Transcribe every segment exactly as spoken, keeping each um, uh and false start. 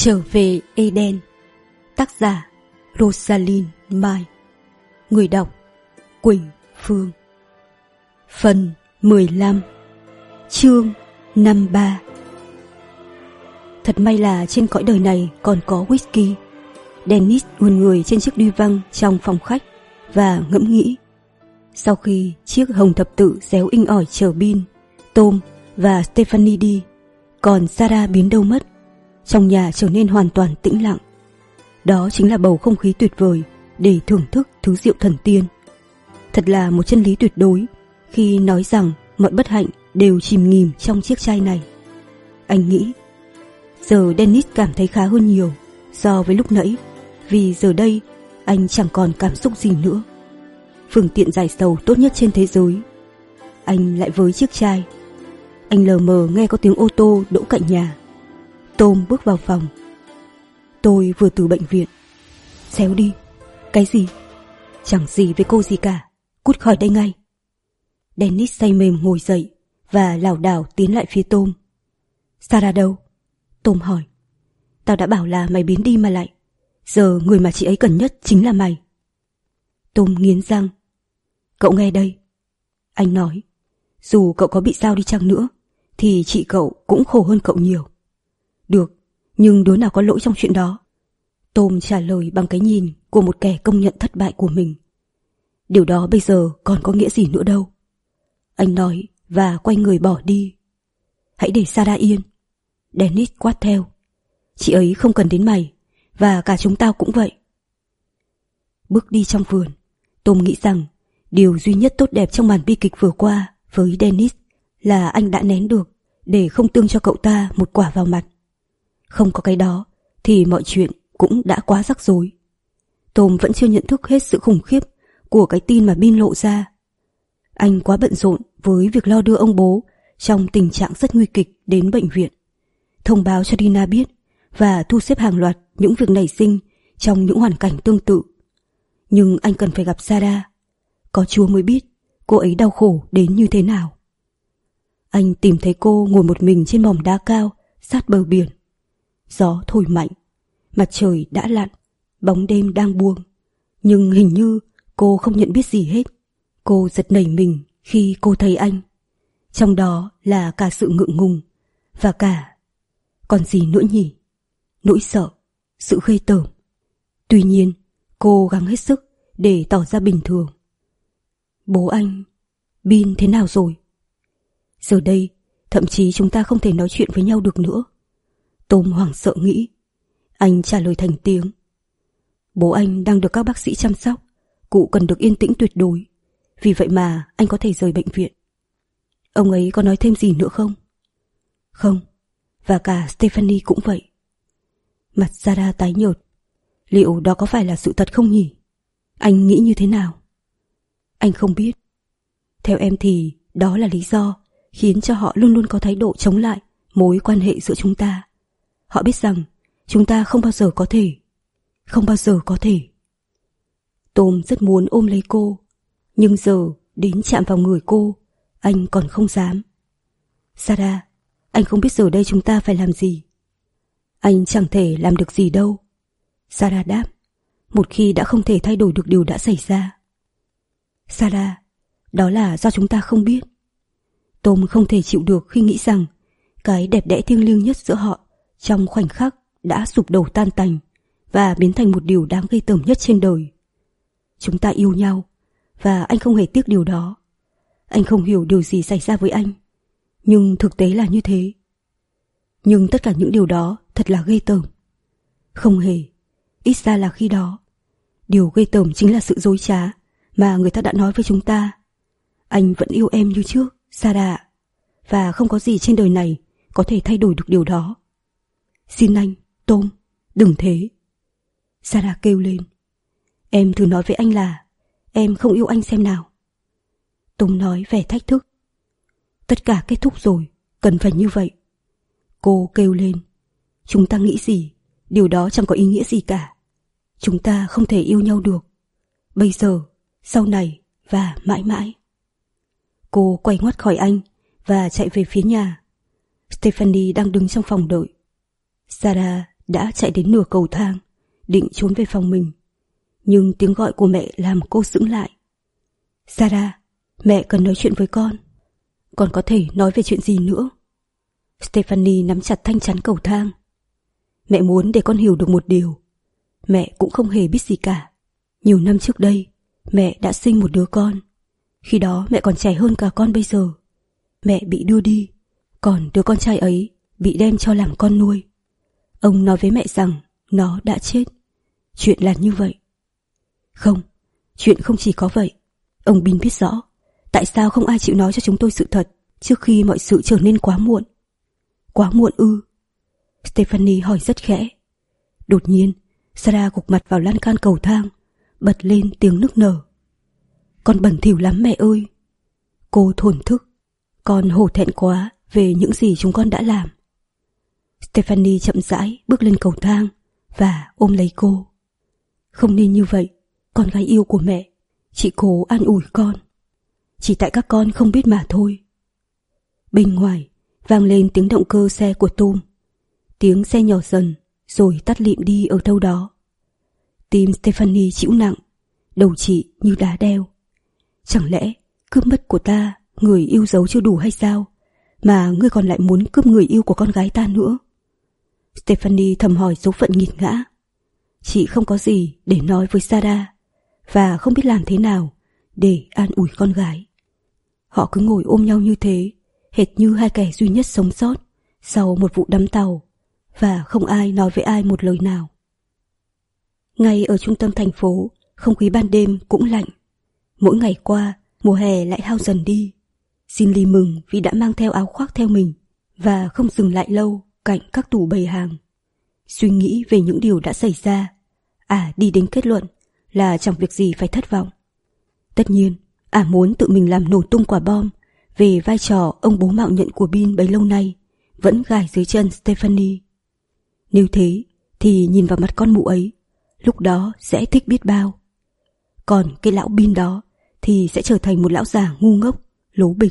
Trở về Eden. Tác giả Rosalind Mai. Người đọc Quỳnh Phương. Phần mười lăm. Chương năm mươi ba. Thật may là trên cõi đời này còn có whisky. Dennis uốn người trên chiếc duy văng trong phòng khách và ngẫm nghĩ. Sau khi chiếc hồng thập tự réo inh ỏi chở Bin, Tom và Stephanie đi, còn Sarah biến đâu mất, trong nhà trở nên hoàn toàn tĩnh lặng. Đó chính là bầu không khí tuyệt vời để thưởng thức thứ rượu thần tiên. Thật là một chân lý tuyệt đối khi nói rằng mọi bất hạnh đều chìm nghỉm trong chiếc chai này. Anh nghĩ. Giờ Dennis cảm thấy khá hơn nhiều so với lúc nãy, vì giờ đây anh chẳng còn cảm xúc gì nữa. Phương tiện giải sầu tốt nhất trên thế giới. Anh lại với chiếc chai. Anh lờ mờ nghe có tiếng ô tô đỗ cạnh nhà. Tom bước vào phòng. Tôi vừa từ bệnh viện. Xéo đi. Cái gì? Chẳng gì với cô gì cả. Cút khỏi đây ngay. Dennis say mềm ngồi dậy và lảo đảo tiến lại phía Tom. Sarah đâu? Tom hỏi. Tao đã bảo là mày biến đi mà lại. Giờ người mà chị ấy cần nhất chính là mày. Tom nghiến răng. Cậu nghe đây. Anh nói. Dù cậu có bị sao đi chăng nữa thì chị cậu cũng khổ hơn cậu nhiều. Được, nhưng đứa nào có lỗi trong chuyện đó? Tom trả lời bằng cái nhìn của một kẻ công nhận thất bại của mình. Điều đó bây giờ còn có nghĩa gì nữa đâu. Anh nói và quay người bỏ đi. Hãy để Sarah yên. Dennis quát theo. Chị ấy không cần đến mày, và cả chúng tao cũng vậy. Bước đi trong vườn, Tom nghĩ rằng điều duy nhất tốt đẹp trong màn bi kịch vừa qua với Dennis là anh đã nén được để không tương cho cậu ta một quả vào mặt. Không có cái đó thì mọi chuyện cũng đã quá rắc rối. Tom vẫn chưa nhận thức hết sự khủng khiếp của cái tin mà Bin lộ ra. Anh quá bận rộn với việc lo đưa ông bố trong tình trạng rất nguy kịch đến bệnh viện, thông báo cho Dina biết và thu xếp hàng loạt những việc nảy sinh trong những hoàn cảnh tương tự. Nhưng anh cần phải gặp Sarah. Có Chúa mới biết cô ấy đau khổ đến như thế nào. Anh tìm thấy cô ngồi một mình trên mỏm đá cao sát bờ biển. Gió thổi mạnh, mặt trời đã lặn, bóng đêm đang buông. Nhưng hình như cô không nhận biết gì hết. Cô giật nảy mình khi cô thấy anh. Trong đó là cả sự ngượng ngùng và cả... còn gì nữa nhỉ? Nỗi sợ, sự ghê tởm. Tuy nhiên, cô gắng hết sức để tỏ ra bình thường. Bố anh, Bin thế nào rồi? Giờ đây, thậm chí chúng ta không thể nói chuyện với nhau được nữa. Tom hoảng sợ nghĩ. Anh trả lời thành tiếng. Bố anh đang được các bác sĩ chăm sóc. Cụ cần được yên tĩnh tuyệt đối. Vì vậy mà anh có thể rời bệnh viện. Ông ấy có nói thêm gì nữa không? Không. Và cả Stephanie cũng vậy. Mặt Sarah tái nhợt. Liệu đó có phải là sự thật không nhỉ? Anh nghĩ như thế nào? Anh không biết. Theo em thì đó là lý do khiến cho họ luôn luôn có thái độ chống lại mối quan hệ giữa chúng ta. Họ biết rằng chúng ta không bao giờ có thể. Không bao giờ có thể. Tom rất muốn ôm lấy cô, nhưng giờ đến chạm vào người cô, anh còn không dám. Sarah, anh không biết giờ đây chúng ta phải làm gì. Anh chẳng thể làm được gì đâu. Sarah đáp, một khi đã không thể thay đổi được điều đã xảy ra. Sarah, đó là do chúng ta không biết. Tom không thể chịu được khi nghĩ rằng cái đẹp đẽ thiêng liêng nhất giữa họ trong khoảnh khắc đã sụp đổ tan tành và biến thành một điều đáng ghê tởm nhất trên đời. Chúng ta yêu nhau và anh không hề tiếc điều đó. Anh không hiểu điều gì xảy ra với anh, nhưng thực tế là như thế. Nhưng tất cả những điều đó thật là ghê tởm. Không hề, ít ra là khi đó. Điều ghê tởm chính là sự dối trá mà người ta đã nói với chúng ta. Anh vẫn yêu em như trước, Sarah, và không có gì trên đời này có thể thay đổi được điều đó. Xin anh, Tom, đừng thế. Sarah kêu lên. Em thử nói với anh là em không yêu anh xem nào. Tom nói vẻ thách thức. Tất cả kết thúc rồi, cần phải như vậy. Cô kêu lên. Chúng ta nghĩ gì, điều đó chẳng có ý nghĩa gì cả. Chúng ta không thể yêu nhau được. Bây giờ, sau này và mãi mãi. Cô quay ngoắt khỏi anh và chạy về phía nhà. Stephanie đang đứng trong phòng đợi. Sarah đã chạy đến nửa cầu thang, định trốn về phòng mình. Nhưng tiếng gọi của mẹ làm cô sững lại. Sarah, mẹ cần nói chuyện với con. Con có thể nói về chuyện gì nữa? Stephanie nắm chặt thanh chắn cầu thang. Mẹ muốn để con hiểu được một điều. Mẹ cũng không hề biết gì cả. Nhiều năm trước đây, mẹ đã sinh một đứa con. Khi đó mẹ còn trẻ hơn cả con bây giờ. Mẹ bị đưa đi, còn đứa con trai ấy bị đem cho làm con nuôi. Ông nói với mẹ rằng nó đã chết. Chuyện là như vậy. Không, chuyện không chỉ có vậy. Ông Bin biết rõ tại sao không ai chịu nói cho chúng tôi sự thật trước khi mọi sự trở nên quá muộn. Quá muộn ư? Stephanie hỏi rất khẽ. Đột nhiên, Sarah gục mặt vào lan can cầu thang, bật lên tiếng nức nở. Con bẩn thỉu lắm mẹ ơi. Cô thổn thức. Con hổ thẹn quá về những gì chúng con đã làm. Stephanie chậm rãi bước lên cầu thang và ôm lấy cô. Không nên như vậy, con gái yêu của mẹ. Chị cố an ủi con. Chỉ tại các con không biết mà thôi. Bên ngoài vang lên tiếng động cơ xe của Tom. Tiếng xe nhỏ dần rồi tắt lịm đi ở đâu đó. Tim Stephanie chịu nặng, đầu chị như đá đeo. Chẳng lẽ cướp mất của ta người yêu dấu chưa đủ hay sao, mà ngươi còn lại muốn cướp người yêu của con gái ta nữa? Stephanie thầm hỏi số phận nghiệt ngã. Chị không có gì để nói với Sarah và không biết làm thế nào để an ủi con gái. Họ cứ ngồi ôm nhau như thế, hệt như hai kẻ duy nhất sống sót sau một vụ đắm tàu, và không ai nói với ai một lời nào. Ngay ở trung tâm thành phố, không khí ban đêm cũng lạnh. Mỗi ngày qua, mùa hè lại hao dần đi. Cindy mừng vì đã mang theo áo khoác theo mình và không dừng lại lâu cạnh các tủ bày hàng. Suy nghĩ về những điều đã xảy ra, ả đi đến kết luận là chẳng việc gì phải thất vọng. Tất nhiên, ả muốn tự mình làm nổ tung quả bom về vai trò ông bố mạo nhận của Bin bấy lâu nay vẫn gài dưới chân Stephanie. Nếu thế thì nhìn vào mặt con mụ ấy, lúc đó sẽ thích biết bao. Còn cái lão Bin đó thì sẽ trở thành một lão già ngu ngốc, lố bịch.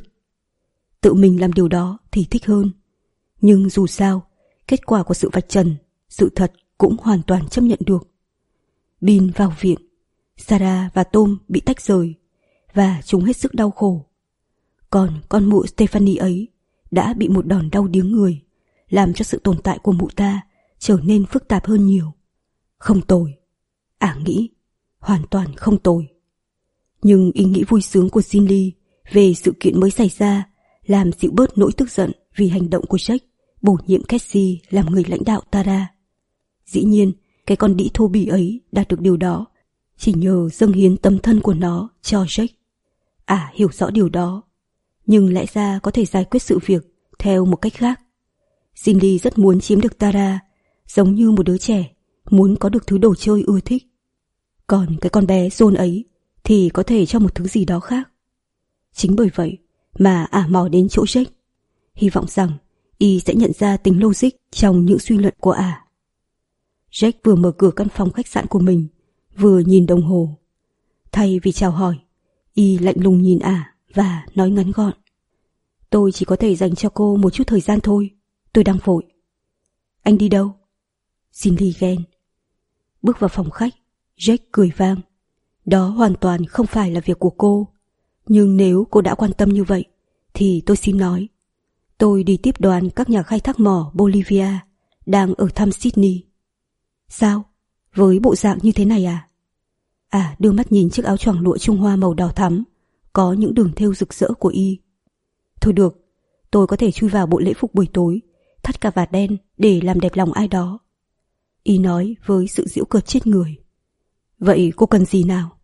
Tự mình làm điều đó thì thích hơn. Nhưng dù sao, kết quả của sự vạch trần, sự thật cũng hoàn toàn chấp nhận được. Bin vào viện, Sarah và Tom bị tách rời, và chúng hết sức đau khổ. Còn con mụ Stephanie ấy đã bị một đòn đau điếng người, làm cho sự tồn tại của mụ ta trở nên phức tạp hơn nhiều. Không tồi, ả nghĩ, hoàn toàn không tồi. Nhưng ý nghĩ vui sướng của Cindy về sự kiện mới xảy ra làm dịu bớt nỗi tức giận vì hành động của Jack bổ nhiệm Cassie làm người lãnh đạo Tara. Dĩ nhiên, cái con đĩ thô bỉ ấy đạt được điều đó chỉ nhờ dâng hiến tấm thân của nó cho Jack. Ả hiểu rõ điều đó, nhưng lẽ ra có thể giải quyết sự việc theo một cách khác. Cindy rất muốn chiếm được Tara, giống như một đứa trẻ muốn có được thứ đồ chơi ưa thích. Còn cái con bé John ấy thì có thể cho một thứ gì đó khác. Chính bởi vậy mà ả mò đến chỗ Jack, hy vọng rằng y sẽ nhận ra tính logic trong những suy luận của ả. Jack vừa mở cửa căn phòng khách sạn của mình, vừa nhìn đồng hồ. Thay vì chào hỏi, y lạnh lùng nhìn ả và nói ngắn gọn: Tôi chỉ có thể dành cho cô một chút thời gian thôi, tôi đang vội. Anh đi đâu? Cindy ghen. Bước vào phòng khách, Jack cười vang. Đó hoàn toàn không phải là việc của cô, nhưng nếu cô đã quan tâm như vậy thì tôi xin nói. Tôi đi tiếp đoàn các nhà khai thác mỏ Bolivia đang ở thăm Sydney. Sao? Với bộ dạng như thế này à? À, đưa mắt nhìn chiếc áo choàng lụa Trung Hoa màu đỏ thắm, có những đường thêu rực rỡ của y. Thôi được, tôi có thể chui vào bộ lễ phục buổi tối, thắt cà vạt đen để làm đẹp lòng ai đó. Y nói với sự giễu cợt chết người. Vậy cô cần gì nào?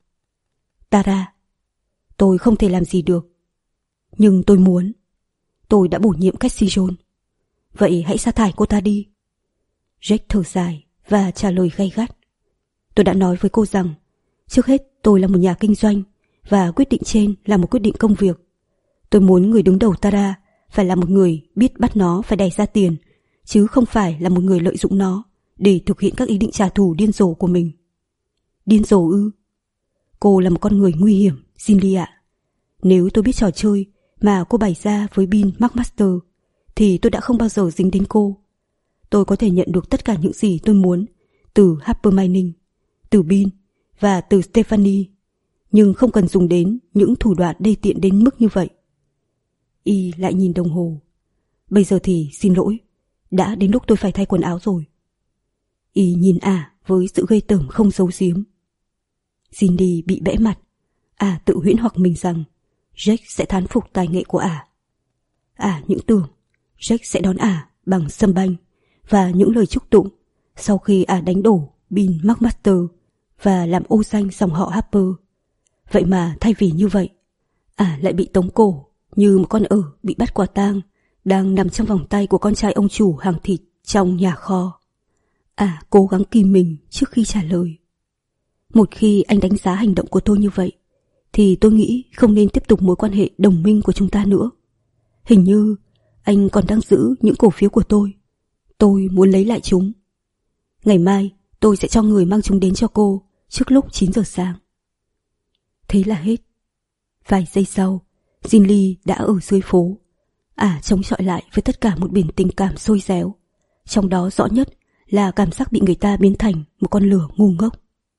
Tara, tôi không thể làm gì được. Nhưng tôi muốn. Tôi đã bổ nhiệm Cassie Jones. Vậy hãy sa thải cô ta đi. Jack thở dài và trả lời gay gắt. Tôi đã nói với cô rằng, trước hết tôi là một nhà kinh doanh, và quyết định trên là một quyết định công việc. Tôi muốn người đứng đầu Tara phải là một người biết bắt nó phải đẻ ra tiền, chứ không phải là một người lợi dụng nó để thực hiện các ý định trả thù điên rồ của mình. Điên rồ ư? Cô là một con người nguy hiểm, Cindy ạ. Nếu tôi biết trò chơi mà cô bày ra với Bin McMaster thì tôi đã không bao giờ dính đến cô. tôi có thể nhận được tất cả những gì tôi muốn từ Harper Mining, từ Bean và từ Stephanie, nhưng không cần dùng đến những thủ đoạn đê tiện đến mức như vậy. Y lại nhìn đồng hồ. Bây giờ thì xin lỗi, đã đến lúc tôi phải thay quần áo rồi. Y nhìn ả với sự ghê tởm không giấu giếm. Cindy bị bẽ mặt. Ả tự huyễn hoặc mình rằng Jack sẽ thán phục tài nghệ của ả. Ả những tưởng Jack sẽ đón ả bằng sâm banh và những lời chúc tụng sau khi ả đánh đổ Bean McMaster và làm ô danh dòng họ Harper. Vậy mà thay vì như vậy, ả lại bị tống cổ như một con ở bị bắt quả tang đang nằm trong vòng tay của con trai ông chủ hàng thịt trong nhà kho. Ả cố gắng kìm mình trước khi trả lời. Một khi anh đánh giá hành động của tôi như vậy, thì tôi nghĩ không nên tiếp tục mối quan hệ đồng minh của chúng ta nữa. Hình như anh còn đang giữ những cổ phiếu của tôi. Tôi muốn lấy lại chúng. Ngày mai tôi sẽ cho người mang chúng đến cho cô trước lúc chín giờ sáng. Thế là hết. Vài giây sau, Jin Lee đã ở dưới phố. Ả chống chọi lại với tất cả một biển tình cảm sôi réo. Trong đó rõ nhất là cảm giác bị người ta biến thành một con lửa ngu ngốc.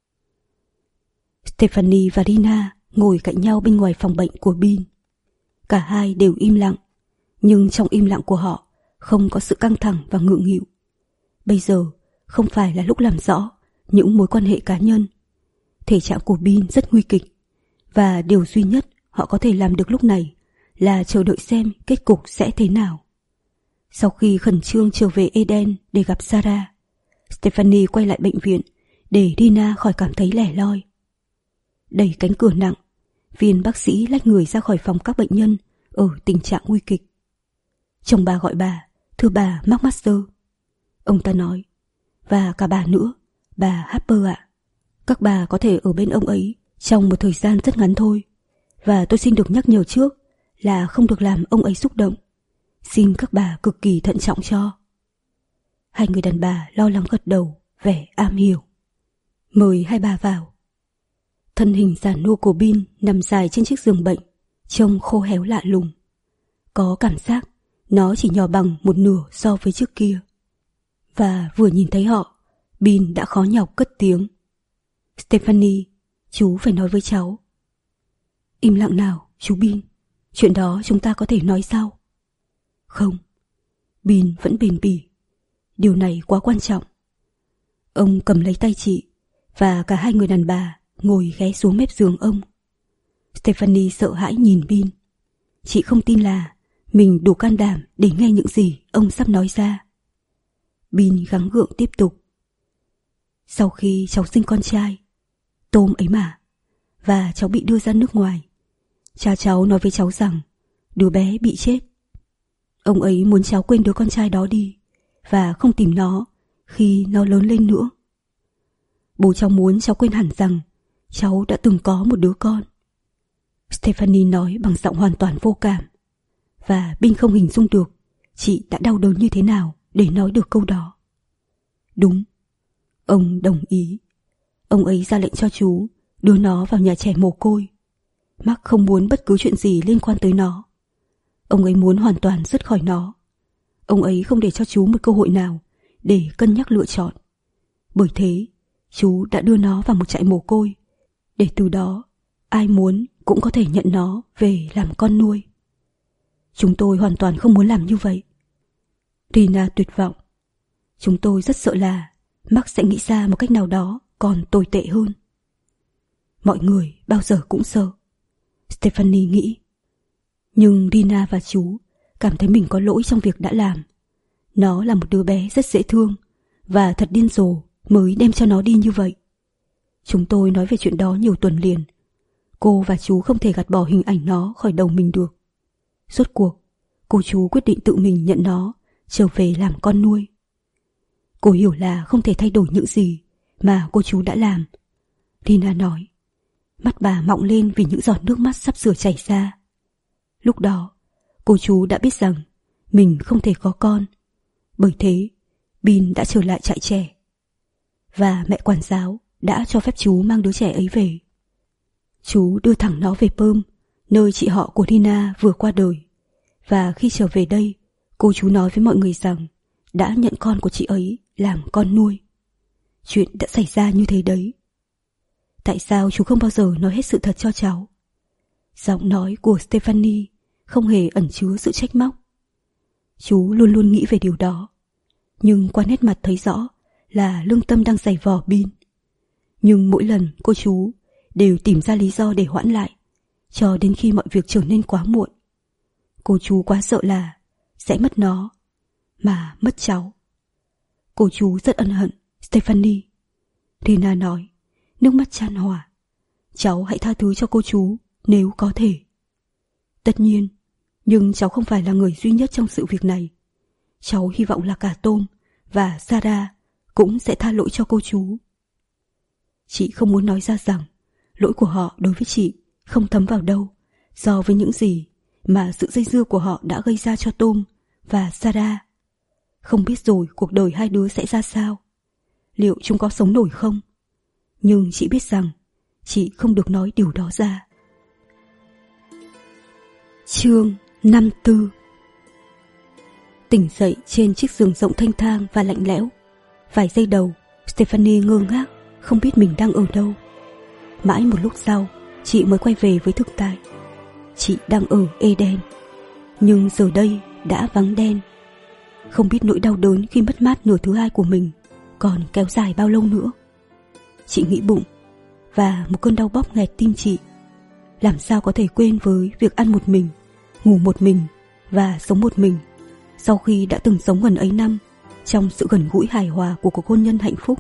Stephanie và Rina ngồi cạnh nhau bên ngoài phòng bệnh của Bean. Cả hai đều im lặng, nhưng trong im lặng của họ không có sự căng thẳng và ngượng nghịu. Bây giờ không phải là lúc làm rõ những mối quan hệ cá nhân. Thể trạng của Bean rất nguy kịch, và điều duy nhất họ có thể làm được lúc này là chờ đợi xem kết cục sẽ thế nào. Sau khi khẩn trương trở về Eden để gặp Sarah, Stephanie quay lại bệnh viện để Rina khỏi cảm thấy lẻ loi. Đẩy cánh cửa nặng, viên bác sĩ lách người ra khỏi phòng các bệnh nhân ở tình trạng nguy kịch. Chồng bà gọi bà, thưa bà McMaster. Ông ta nói, và cả bà nữa, bà Harper ạ. Các bà có thể ở bên ông ấy trong một thời gian rất ngắn thôi, và tôi xin được nhắc nhở trước là không được làm ông ấy xúc động. Xin các bà cực kỳ thận trọng cho. Hai người đàn bà lo lắng gật đầu, vẻ am hiểu. Mời hai bà vào. Thân hình già nua của Bean nằm dài trên chiếc giường bệnh, trông khô héo lạ lùng. Có cảm giác nó chỉ nhỏ bằng một nửa so với trước kia. Và vừa nhìn thấy họ, Bean đã khó nhọc cất tiếng. Stephanie, chú phải nói với cháu. Im lặng nào, chú Bean. Chuyện đó chúng ta có thể nói sau. Không. Bean vẫn bền bỉ. Điều này quá quan trọng. Ông cầm lấy tay chị, và cả hai người đàn bà ngồi ghé xuống mép giường ông. Stephanie sợ hãi nhìn Bean. Chị không tin là mình đủ can đảm để nghe những gì ông sắp nói ra. Bean gắng gượng tiếp tục. Sau khi cháu sinh con trai, Tom ấy mà, và cháu bị đưa ra nước ngoài, cha cháu nói với cháu rằng đứa bé bị chết. Ông ấy muốn cháu quên đứa con trai đó đi và không tìm nó khi nó lớn lên nữa. Bố cháu muốn cháu quên hẳn rằng cháu đã từng có một đứa con. Stephanie nói bằng giọng hoàn toàn vô cảm, và Bean không hình dung được chị đã đau đớn như thế nào để nói được câu đó. Đúng, ông đồng ý. Ông ấy ra lệnh cho chú đưa nó vào nhà trẻ mồ côi. Mark không muốn bất cứ chuyện gì liên quan tới nó. Ông ấy muốn hoàn toàn dứt khỏi nó. Ông ấy không để cho chú một cơ hội nào để cân nhắc lựa chọn. Bởi thế, chú đã đưa nó vào một trại mồ côi, để từ đó ai muốn cũng có thể nhận nó về làm con nuôi. Chúng tôi hoàn toàn không muốn làm như vậy. Rina tuyệt vọng. Chúng tôi rất sợ là Mark sẽ nghĩ ra một cách nào đó còn tồi tệ hơn. Mọi người bao giờ cũng sợ, Stephanie nghĩ. Nhưng Rina và chú cảm thấy mình có lỗi trong việc đã làm. Nó là một đứa bé rất dễ thương, và thật điên rồ mới đem cho nó đi như vậy. Chúng tôi nói về chuyện đó nhiều tuần liền. Cô và chú không thể gạt bỏ hình ảnh nó khỏi đầu mình được. Rốt cuộc, cô chú quyết định tự mình nhận nó trở về làm con nuôi. Cô hiểu là không thể thay đổi những gì mà cô chú đã làm. Rina nói. Mắt bà mọng lên vì những giọt nước mắt sắp sửa chảy ra. Lúc đó, cô chú đã biết rằng mình không thể có con. Bởi thế, Bean đã trở lại trại trẻ. Và mẹ quản giáo đã cho phép chú mang đứa trẻ ấy về. Chú đưa thẳng nó về Perm, nơi chị họ của Rina vừa qua đời. Và khi trở về đây, cô chú nói với mọi người rằng đã nhận con của chị ấy làm con nuôi. Chuyện đã xảy ra như thế đấy. Tại sao chú không bao giờ nói hết sự thật cho cháu? Giọng nói của Stephanie không hề ẩn chứa sự trách móc. Chú luôn luôn nghĩ về điều đó, nhưng qua nét mặt thấy rõ là lương tâm đang giày vò Bin. Nhưng mỗi lần cô chú đều tìm ra lý do để hoãn lại, cho đến khi mọi việc trở nên quá muộn. Cô chú quá sợ là sẽ mất nó, mà mất cháu. Cô chú rất ân hận, Stephanie. Rina nói, nước mắt chan hòa. Cháu hãy tha thứ cho cô chú nếu có thể. Tất nhiên, nhưng cháu không phải là người duy nhất trong sự việc này. Cháu hy vọng là cả Tom và Sarah cũng sẽ tha lỗi cho cô chú. Chị không muốn nói ra rằng lỗi của họ đối với chị không thấm vào đâu so với những gì mà sự dây dưa của họ đã gây ra cho Tom và Sarah. Không biết rồi cuộc đời hai đứa sẽ ra sao, liệu chúng có sống nổi không? Nhưng chị biết rằng chị không được nói điều đó ra. Chương năm mươi tư. Tỉnh dậy trên chiếc giường rộng thanh thang và lạnh lẽo. Vài giây đầu, Stephanie ngơ ngác, không biết mình đang ở đâu. Mãi một lúc sau, chị mới quay về với thực tại. Chị đang ở Eden, nhưng giờ đây đã vắng đen. Không biết nỗi đau đớn khi mất mát nửa thứ hai của mình còn kéo dài bao lâu nữa. Chị nghĩ bụng, và một cơn đau bóp nghẹt tim chị. Làm sao có thể quên với việc ăn một mình, ngủ một mình và sống một mình, sau khi đã từng sống gần ấy năm trong sự gần gũi hài hòa của cuộc hôn nhân hạnh phúc.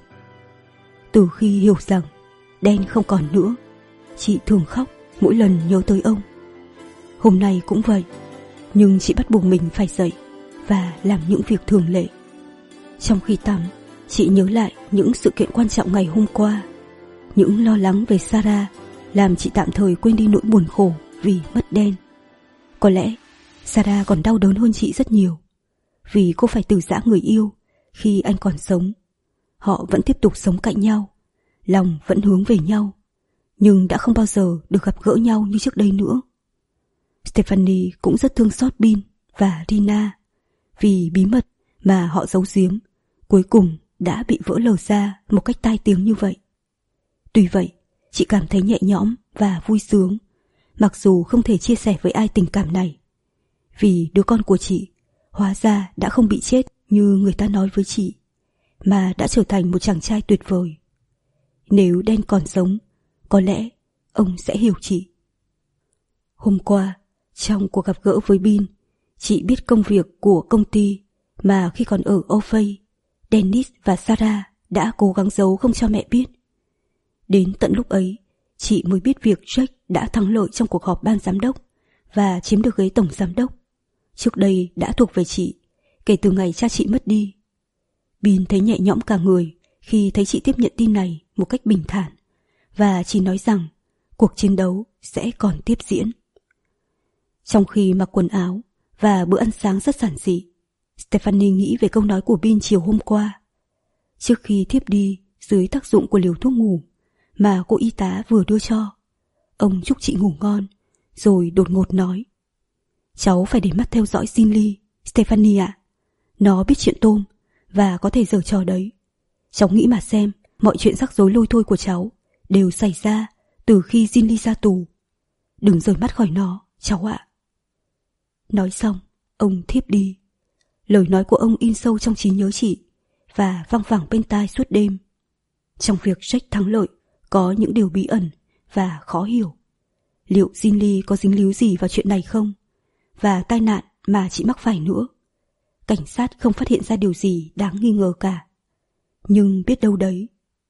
Từ khi hiểu rằng đen không còn nữa, chị thường khóc mỗi lần nhớ tới ông. Hôm nay cũng vậy, nhưng chị bắt buộc mình phải dậy và làm những việc thường lệ. Trong khi tắm, chị nhớ lại những sự kiện quan trọng ngày hôm qua. Những lo lắng về Sarah làm chị tạm thời quên đi nỗi buồn khổ vì mất đen. Có lẽ Sarah còn đau đớn hơn chị rất nhiều, vì cô phải từ giã người yêu khi anh còn sống. Họ vẫn tiếp tục sống cạnh nhau, lòng vẫn hướng về nhau, nhưng đã không bao giờ được gặp gỡ nhau như trước đây nữa. Stephanie cũng rất thương xót Bin và Rina, vì bí mật mà họ giấu giếm cuối cùng đã bị vỡ lở ra một cách tai tiếng như vậy. Tuy vậy, chị cảm thấy nhẹ nhõm và vui sướng, mặc dù không thể chia sẻ với ai tình cảm này. Vì đứa con của chị hóa ra đã không bị chết như người ta nói với chị, mà đã trở thành một chàng trai tuyệt vời. Nếu đen còn sống, có lẽ ông sẽ hiểu chị. Hôm qua, trong cuộc gặp gỡ với Bin, chị biết công việc của công ty mà khi còn ở Ophei, Dennis và Sarah đã cố gắng giấu không cho mẹ biết. Đến tận lúc ấy, chị mới biết việc Jack đã thắng lợi trong cuộc họp ban giám đốc và chiếm được ghế tổng giám đốc. Trước đây đã thuộc về chị, kể từ ngày cha chị mất đi. Bin thấy nhẹ nhõm cả người khi thấy chị tiếp nhận tin này một cách bình thản, và chỉ nói rằng cuộc chiến đấu sẽ còn tiếp diễn. Trong khi mặc quần áo và bữa ăn sáng rất giản dị, Stephanie nghĩ về câu nói của Bin chiều hôm qua. Trước khi thiếp đi dưới tác dụng của liều thuốc ngủ mà cô y tá vừa đưa cho, ông chúc chị ngủ ngon, rồi đột ngột nói: cháu phải để mắt theo dõi Zinli, Stephanie ạ. Nó biết chuyện Tom và có thể giở trò đấy. Cháu nghĩ mà xem, mọi chuyện rắc rối lôi thôi của cháu đều xảy ra từ khi Zinli ra tù. Đừng rời mắt khỏi nó, cháu ạ. Nói xong, ông thiếp đi. Lời nói của ông in sâu trong trí nhớ chị và văng vẳng bên tai suốt đêm. Trong việc Jack thắng lợi có những điều bí ẩn và khó hiểu. Liệu Zinli có dính líu gì vào chuyện này không? Và tai nạn mà chị mắc phải nữa. Cảnh sát không phát hiện ra điều gì đáng nghi ngờ cả. Nhưng biết đâu đấy.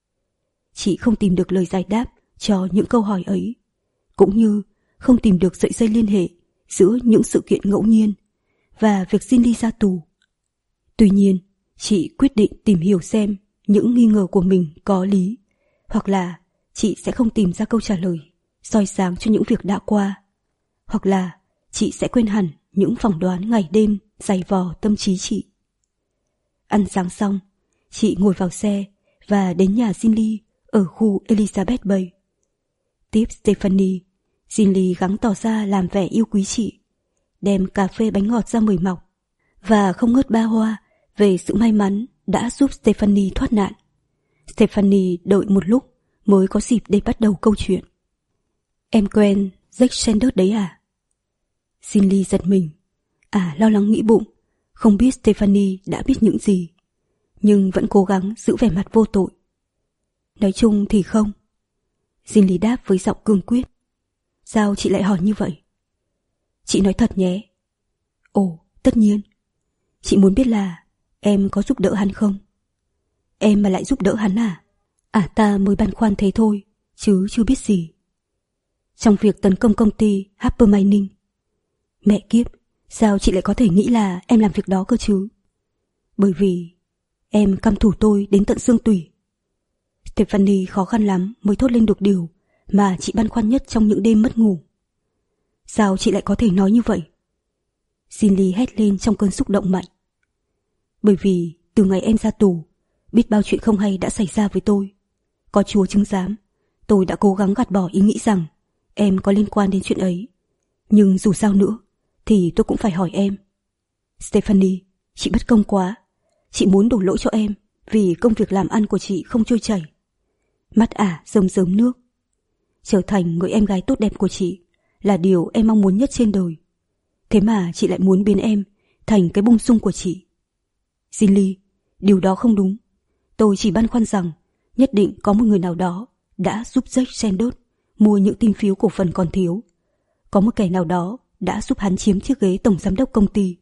Chị không tìm được lời giải đáp cho những câu hỏi ấy, cũng như không tìm được sợi dây liên hệ giữa những sự kiện ngẫu nhiên và việc Zinli ra tù. Tuy nhiên, chị quyết định tìm hiểu xem những nghi ngờ của mình có lý, hoặc là chị sẽ không tìm ra câu trả lời soi sáng cho những việc đã qua, hoặc là chị sẽ quên hẳn những phỏng đoán ngày đêm dày vò tâm trí chị. Ăn sáng xong, chị ngồi vào xe và đến nhà Zinli ở khu Elizabeth Bay. Tiếp Stephanie, Zinli gắng tỏ ra làm vẻ yêu quý chị, đem cà phê bánh ngọt ra mời mọc, và không ngớt ba hoa về sự may mắn đã giúp Stephanie thoát nạn. Stephanie đợi một lúc mới có dịp để bắt đầu câu chuyện. Em quen Jack Sanders đấy à? Zinli giật mình. À lo lắng nghĩ bụng, không biết Stephanie đã biết những gì, nhưng vẫn cố gắng giữ vẻ mặt vô tội. Nói chung thì không. Zinli đáp với giọng cương quyết. Sao chị lại hỏi như vậy? Chị nói thật nhé. Ồ, tất nhiên. Chị muốn biết là em có giúp đỡ hắn không? Em mà lại giúp đỡ hắn à? À ta mới băn khoăn thế thôi, chứ chưa biết gì. Trong việc tấn công công ty Harper Mining. Mẹ kiếp, sao chị lại có thể nghĩ là em làm việc đó cơ chứ? Bởi vì em căm thù tôi đến tận xương tủy. Stephanie khó khăn lắm mới thốt lên được điều mà chị băn khoăn nhất trong những đêm mất ngủ. Sao chị lại có thể nói như vậy? Zinli hét lên trong cơn xúc động mạnh. Bởi vì từ ngày em ra tù, biết bao chuyện không hay đã xảy ra với tôi. Có Chúa chứng giám, tôi đã cố gắng gạt bỏ ý nghĩ rằng em có liên quan đến chuyện ấy. Nhưng dù sao nữa thì tôi cũng phải hỏi em. Stephanie, chị bất công quá. Chị muốn đổ lỗi cho em vì công việc làm ăn của chị không trôi chảy. Mắt ả rơm rớm nước. Trở thành người em gái tốt đẹp của chị là điều em mong muốn nhất trên đời. Thế mà chị lại muốn biến em thành cái bung sung của chị. Zinli, điều đó không đúng. Tôi chỉ băn khoăn rằng nhất định có một người nào đó đã giúp Jack Sanders mua những tin phiếu cổ phần còn thiếu. Có một kẻ nào đó đã giúp hắn chiếm chiếc ghế tổng giám đốc công ty.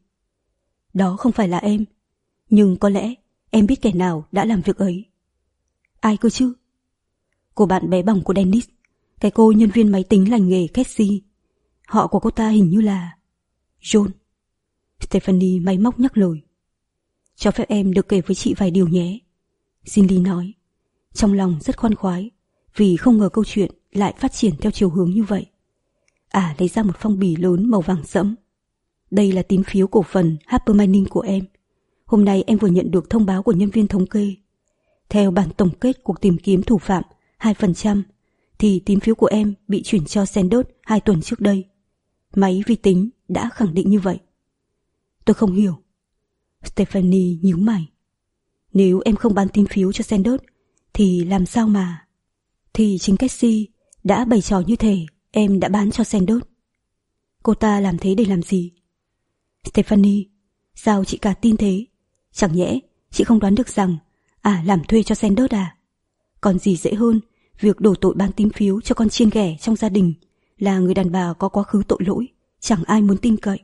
Đó không phải là em, nhưng có lẽ em biết kẻ nào đã làm việc ấy. Ai cơ chứ? Cô bạn bé bỏng của Dennis, cái cô nhân viên máy tính lành nghề Cassie. Họ của cô ta hình như là John. Stephanie máy móc nhắc lời. Cho phép em được kể với chị vài điều nhé, Zinli nói, trong lòng rất khoan khoái vì không ngờ câu chuyện lại phát triển theo chiều hướng như vậy. À lấy ra một phong bì lớn màu vàng sẫm. Đây là tín phiếu cổ phần Harper Mining của em. Hôm nay em vừa nhận được thông báo của nhân viên thống kê. Theo bản tổng kết cuộc tìm kiếm thủ phạm hai phần trăm thì tín phiếu của em bị chuyển cho Sanders hai tuần trước đây. Máy vi tính đã khẳng định như vậy. Tôi không hiểu. Stephanie nhíu mày. Nếu em không bán tín phiếu cho Sanders thì làm sao mà... Thì chính Cassie đã bày trò như thể em đã bán cho Sanders. Cô ta làm thế để làm gì? Stephanie, sao chị cả tin thế? Chẳng nhẽ chị không đoán được rằng à làm thuê cho Sanders à? Còn gì dễ hơn việc đổ tội bán tín phiếu cho con chiên ghẻ trong gia đình là người đàn bà có quá khứ tội lỗi, chẳng ai muốn tin cậy.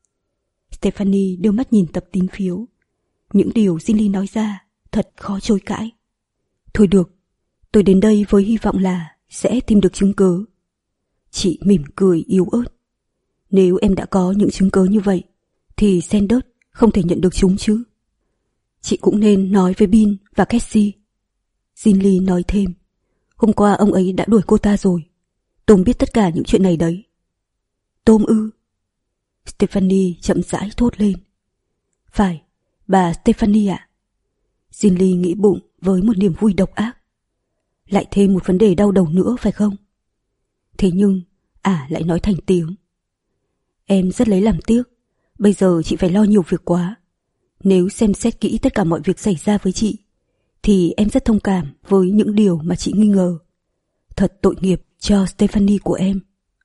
Stephanie đưa mắt nhìn tập tín phiếu. Những điều Zinli nói ra thật khó chối cãi. Thôi được, tôi đến đây với hy vọng là sẽ tìm được chứng cứ. Chị mỉm cười yếu ớt. Nếu em đã có những chứng cứ như vậy thì Sanders không thể nhận được chúng chứ. Chị cũng nên nói với Bin và Cassie. Zinli nói thêm. Hôm qua ông ấy đã đuổi cô ta rồi. Tom biết tất cả những chuyện này đấy. Tom ư? Stephanie chậm rãi thốt lên. Phải, bà Stephanie ạ. Zinli nghĩ bụng với một niềm vui độc ác. Lại thêm một vấn đề đau đầu nữa phải không? Thế nhưng à lại nói thành tiếng. Em rất lấy làm tiếc. Bây giờ chị phải lo nhiều việc quá. Nếu xem xét kỹ tất cả mọi việc xảy ra với chị thì em rất thông cảm với những điều mà chị nghi ngờ. Thật tội nghiệp cho Stephanie của em.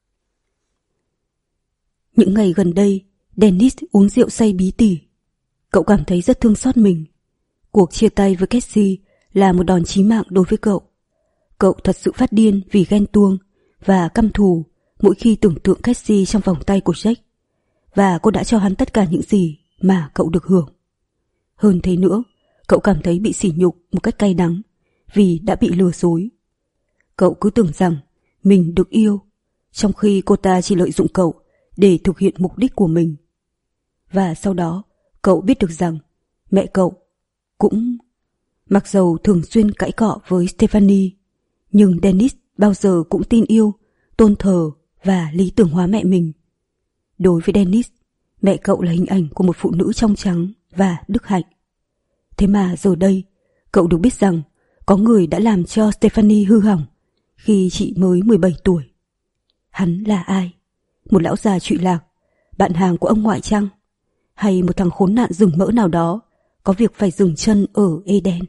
Những ngày gần đây, Dennis uống rượu say bí tỉ. Cậu cảm thấy rất thương xót mình. Cuộc chia tay với Cassie là một đòn chí mạng đối với cậu. Cậu thật sự phát điên vì ghen tuông và căm thù mỗi khi tưởng tượng Cassie trong vòng tay của Jack. Và cô đã cho hắn tất cả những gì mà cậu được hưởng. Hơn thế nữa, cậu cảm thấy bị sỉ nhục một cách cay đắng vì đã bị lừa dối. Cậu cứ tưởng rằng mình được yêu, trong khi cô ta chỉ lợi dụng cậu để thực hiện mục đích của mình. Và sau đó, cậu biết được rằng mẹ cậu cũng... Mặc dầu thường xuyên cãi cọ với Stephanie, nhưng Dennis bao giờ cũng tin yêu, tôn thờ và lý tưởng hóa mẹ mình. Đối với Dennis, mẹ cậu là hình ảnh của một phụ nữ trong trắng và đức hạnh. Thế mà giờ đây, cậu được biết rằng có người đã làm cho Stephanie hư hỏng khi chị mới mười bảy tuổi. Hắn là ai? Một lão già trụy lạc, bạn hàng của ông ngoại chăng? Hay một thằng khốn nạn rừng mỡ nào đó có việc phải dừng chân ở Eden.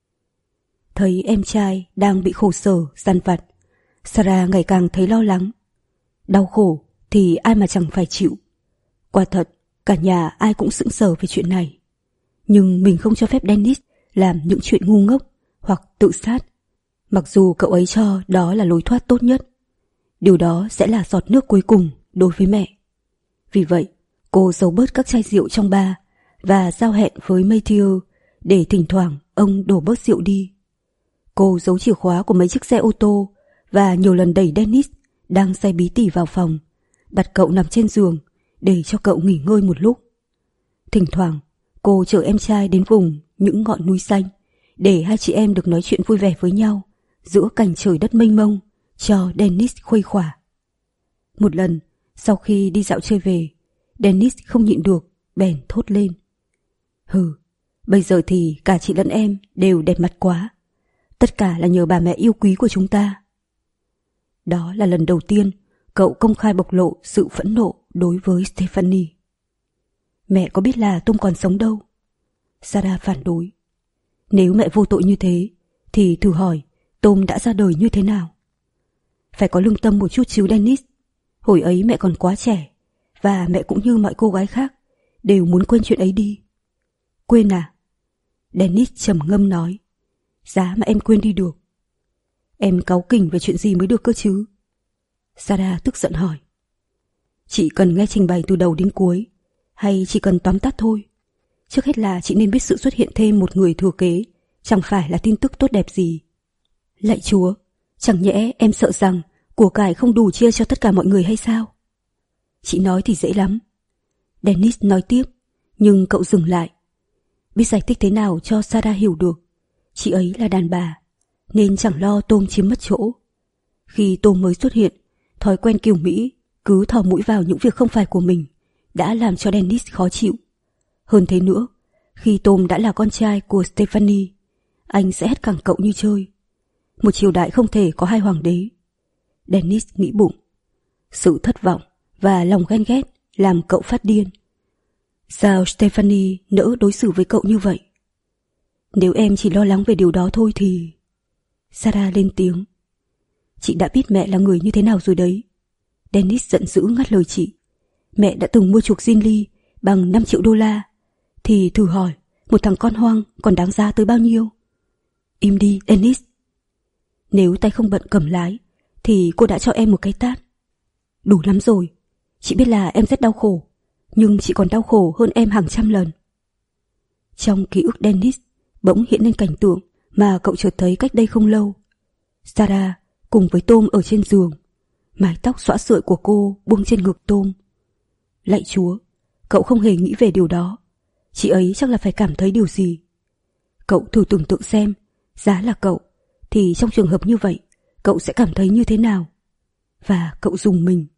Thấy em trai đang bị khổ sở, dằn vặt, Sarah ngày càng thấy lo lắng. Đau khổ thì ai mà chẳng phải chịu. Quả thật, cả nhà ai cũng sững sờ về chuyện này. Nhưng mình không cho phép Dennis làm những chuyện ngu ngốc hoặc tự sát, mặc dù cậu ấy cho đó là lối thoát tốt nhất. Điều đó sẽ là giọt nước cuối cùng đối với mẹ. Vì vậy, cô giấu bớt các chai rượu trong bar và giao hẹn với Matthew để thỉnh thoảng ông đổ bớt rượu đi. Cô giấu chìa khóa của mấy chiếc xe ô tô và nhiều lần đẩy Dennis đang say bí tỉ vào phòng, đặt cậu nằm trên giường để cho cậu nghỉ ngơi một lúc. Thỉnh thoảng, cô chở em trai đến vùng những ngọn núi xanh để hai chị em được nói chuyện vui vẻ với nhau giữa cảnh trời đất mênh mông cho Dennis khuây khỏa. Một lần, sau khi đi dạo chơi về, Dennis không nhịn được, bèn thốt lên. Hừ, bây giờ thì cả chị lẫn em đều đẹp mặt quá. Tất cả là nhờ bà mẹ yêu quý của chúng ta. Đó là lần đầu tiên cậu công khai bộc lộ sự phẫn nộ đối với Stephanie. Mẹ có biết là Tom còn sống đâu? Sarah phản đối. Nếu mẹ vô tội như thế, thì thử hỏi Tom đã ra đời như thế nào? Phải có lương tâm một chút chứ Dennis. Hồi ấy mẹ còn quá trẻ, và mẹ cũng như mọi cô gái khác đều muốn quên chuyện ấy đi. Quên à? Dennis trầm ngâm nói. Giá mà em quên đi được. Em cáu kỉnh về chuyện gì mới được cơ chứ? Sarah tức giận hỏi. Chị cần nghe trình bày từ đầu đến cuối, hay chỉ cần tóm tắt thôi? Trước hết là chị nên biết sự xuất hiện thêm một người thừa kế chẳng phải là tin tức tốt đẹp gì. Lạy Chúa, chẳng nhẽ em sợ rằng của cải không đủ chia cho tất cả mọi người hay sao? Chị nói thì dễ lắm. Dennis nói tiếp, nhưng cậu dừng lại. Biết giải thích thế nào cho Sarah hiểu được. Chị ấy là đàn bà, nên chẳng lo Tom chiếm mất chỗ. Khi Tom mới xuất hiện, thói quen kiều Mỹ cứ thò mũi vào những việc không phải của mình đã làm cho Dennis khó chịu. Hơn thế nữa, khi Tom đã là con trai của Stephanie, anh sẽ hất cẳng cậu như chơi. Một triều đại không thể có hai hoàng đế. Dennis nghĩ bụng. Sự thất vọng và lòng ghen ghét làm cậu phát điên. Sao Stephanie nỡ đối xử với cậu như vậy? Nếu em chỉ lo lắng về điều đó thôi thì... Sarah lên tiếng. Chị đã biết mẹ là người như thế nào rồi đấy. Dennis giận dữ ngắt lời chị. Mẹ đã từng mua chuộc Jin Lee bằng năm triệu đô la. Thì thử hỏi, một thằng con hoang còn đáng giá tới bao nhiêu? Im đi, Dennis. Nếu tay không bận cầm lái, thì cô đã cho em một cái tát. Đủ lắm rồi. Chị biết là em rất đau khổ, nhưng chị còn đau khổ hơn em hàng trăm lần. Trong ký ức Dennis bỗng hiện lên cảnh tượng mà cậu chợt thấy cách đây không lâu. Sarah cùng với Tom ở trên giường, mái tóc xõa sợi của cô buông trên ngực Tom. Lạy Chúa, cậu không hề nghĩ về điều đó. Chị ấy chắc là phải cảm thấy điều gì. Cậu thử tưởng tượng xem, giá là cậu, thì trong trường hợp như vậy, cậu sẽ cảm thấy như thế nào? Và cậu rùng mình.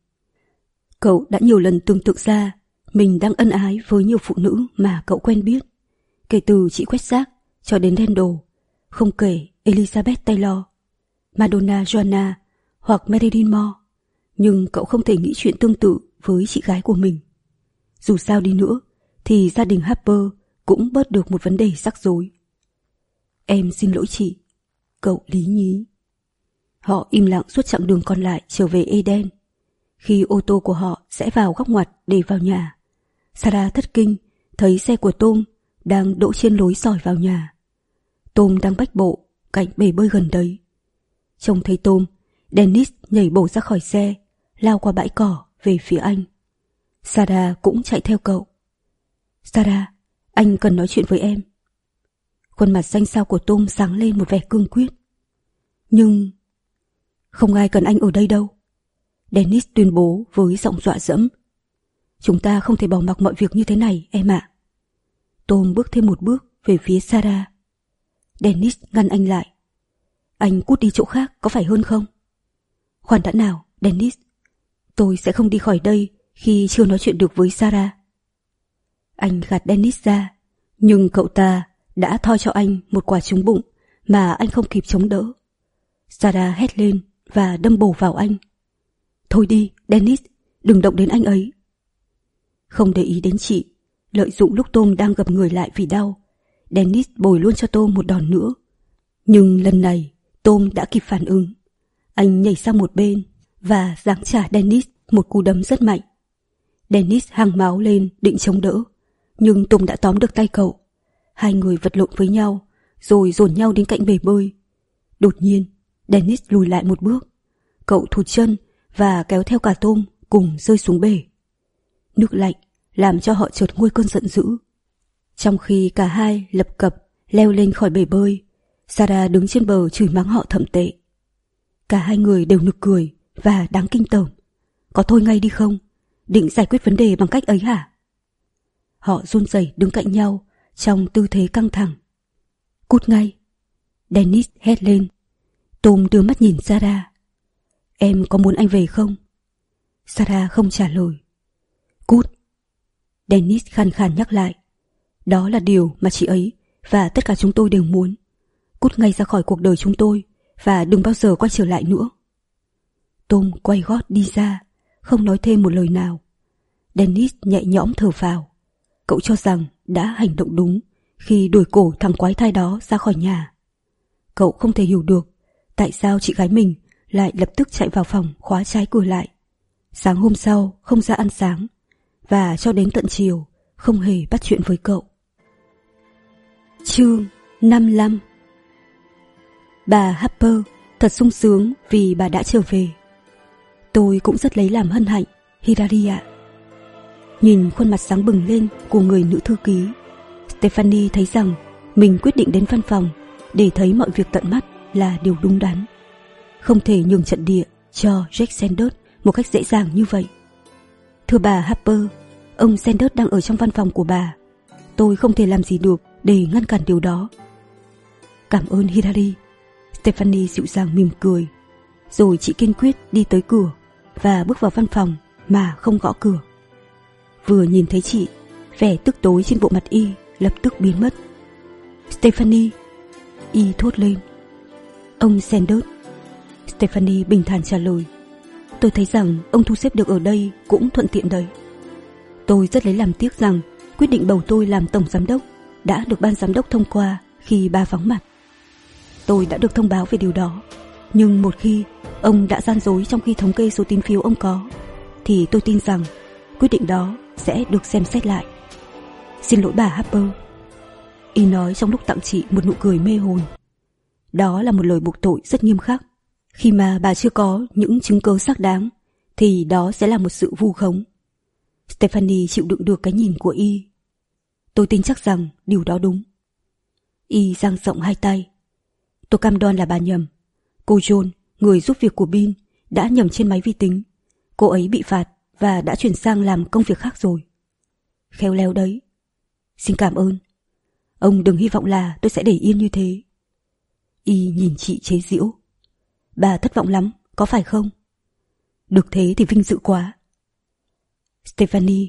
Cậu đã nhiều lần tưởng tượng ra mình đang ân ái với nhiều phụ nữ mà cậu quen biết, kể từ chị quét rác cho đến Randall, không kể Elizabeth Taylor, Madonna Joanna hoặc Marilyn Monroe. Nhưng cậu không thể nghĩ chuyện tương tự với chị gái của mình. Dù sao đi nữa, thì gia đình Harper cũng bớt được một vấn đề rắc rối. Em xin lỗi chị, cậu lý nhí. Họ im lặng suốt chặng đường còn lại trở về Eden. Khi ô tô của họ sẽ vào góc ngoặt để vào nhà, Sarah thất kinh thấy xe của Tom đang đỗ trên lối sỏi vào nhà. Tom đang bách bộ cạnh bể bơi gần đấy. Trông thấy Tom, Dennis nhảy bổ ra khỏi xe, lao qua bãi cỏ về phía anh. Sarah cũng chạy theo cậu. Sarah, anh cần nói chuyện với em. Khuôn mặt xanh xao của Tom sáng lên một vẻ cương quyết. Nhưng... Không ai cần anh ở đây đâu. Dennis tuyên bố với giọng dọa dẫm. Chúng ta không thể bỏ mặc mọi việc như thế này, em ạ. Tom bước thêm một bước về phía Sarah. Dennis ngăn anh lại. Anh cút đi chỗ khác có phải hơn không? Khoan đã nào, Dennis. Tôi sẽ không đi khỏi đây khi chưa nói chuyện được với Sarah. Anh gạt Dennis ra, nhưng cậu ta đã thoi cho anh một quả trúng bụng mà anh không kịp chống đỡ. Sarah hét lên và đâm bổ vào anh. Thôi đi, Dennis, đừng động đến anh ấy. Không để ý đến chị, lợi dụng lúc Tom đang gập người lại vì đau, Dennis bồi luôn cho Tom một đòn nữa. Nhưng lần này Tom đã kịp phản ứng. Anh nhảy sang một bên và giáng trả Dennis một cú đấm rất mạnh. Dennis hăng máu lên định chống đỡ, nhưng Tom đã tóm được tay cậu. Hai người vật lộn với nhau, rồi dồn nhau đến cạnh bể bơi. Đột nhiên, Dennis lùi lại một bước. Cậu thụt chân và kéo theo cả Tom cùng rơi xuống bể. Nước lạnh làm cho họ chợt nguôi cơn giận dữ. Trong khi cả hai lập cập leo lên khỏi bể bơi, Sarah đứng trên bờ chửi mắng họ thậm tệ. Cả hai người đều nực cười và đáng kinh tởm. Có thôi ngay đi không? Định giải quyết vấn đề bằng cách ấy hả? Họ run rẩy đứng cạnh nhau trong tư thế căng thẳng. Cút ngay! Dennis hét lên. Tom đưa mắt nhìn Sarah. Em có muốn anh về không? Sarah không trả lời. Cút! Dennis khàn khàn nhắc lại. Đó là điều mà chị ấy và tất cả chúng tôi đều muốn. Cút ngay ra khỏi cuộc đời chúng tôi và đừng bao giờ quay trở lại nữa. Tom quay gót đi ra, không nói thêm một lời nào. Dennis nhẹ nhõm thở phào. Cậu cho rằng đã hành động đúng khi đuổi cổ thằng quái thai đó ra khỏi nhà. Cậu không thể hiểu được tại sao chị gái mình lại lập tức chạy vào phòng khóa trái cửa lại. Sáng hôm sau không ra ăn sáng, và cho đến tận chiều không hề bắt chuyện với cậu. Chương năm mươi lăm. Bà Harper thật sung sướng vì bà đã trở về. Tôi cũng rất lấy làm hân hạnh, Hilary ạ. Nhìn khuôn mặt sáng bừng lên của người nữ thư ký, Stephanie thấy rằng mình quyết định đến văn phòng để thấy mọi việc tận mắt là điều đúng đắn. Không thể nhường trận địa cho Jack Sanders một cách dễ dàng như vậy. Thưa bà Harper, ông Sanders đang ở trong văn phòng của bà. Tôi không thể làm gì được để ngăn cản điều đó. Cảm ơn Hilary. Stephanie dịu dàng mỉm cười. Rồi chị kiên quyết đi tới cửa và bước vào văn phòng mà không gõ cửa. Vừa nhìn thấy chị, vẻ tức tối trên bộ mặt y lập tức biến mất. Stephanie! Y thốt lên. Ông Sanders. Stephanie bình thản trả lời. Tôi thấy rằng ông thu xếp được ở đây cũng thuận tiện đấy. Tôi rất lấy làm tiếc rằng quyết định bầu tôi làm tổng giám đốc đã được ban giám đốc thông qua khi bà vắng mặt. Tôi đã được thông báo về điều đó, nhưng một khi ông đã gian dối trong khi thống kê số tín phiếu ông có, thì tôi tin rằng quyết định đó sẽ được xem xét lại. Xin lỗi bà Harper. Y nói trong lúc tặng chị một nụ cười mê hồn. Đó là một lời buộc tội rất nghiêm khắc. Khi mà bà chưa có những chứng cứ xác đáng, thì đó sẽ là một sự vu khống. Stephanie chịu đựng được cái nhìn của Y. Tôi tin chắc rằng điều đó đúng. Y dang rộng hai tay. Tôi cam đoan là bà nhầm. Cô John, người giúp việc của Bin, đã nhầm trên máy vi tính. Cô ấy bị phạt và đã chuyển sang làm công việc khác rồi. Khéo léo đấy. Xin cảm ơn. Ông đừng hy vọng là tôi sẽ để yên như thế. Y nhìn chị chế giễu. Bà thất vọng lắm, có phải không? Được thế thì vinh dự quá. Stephanie.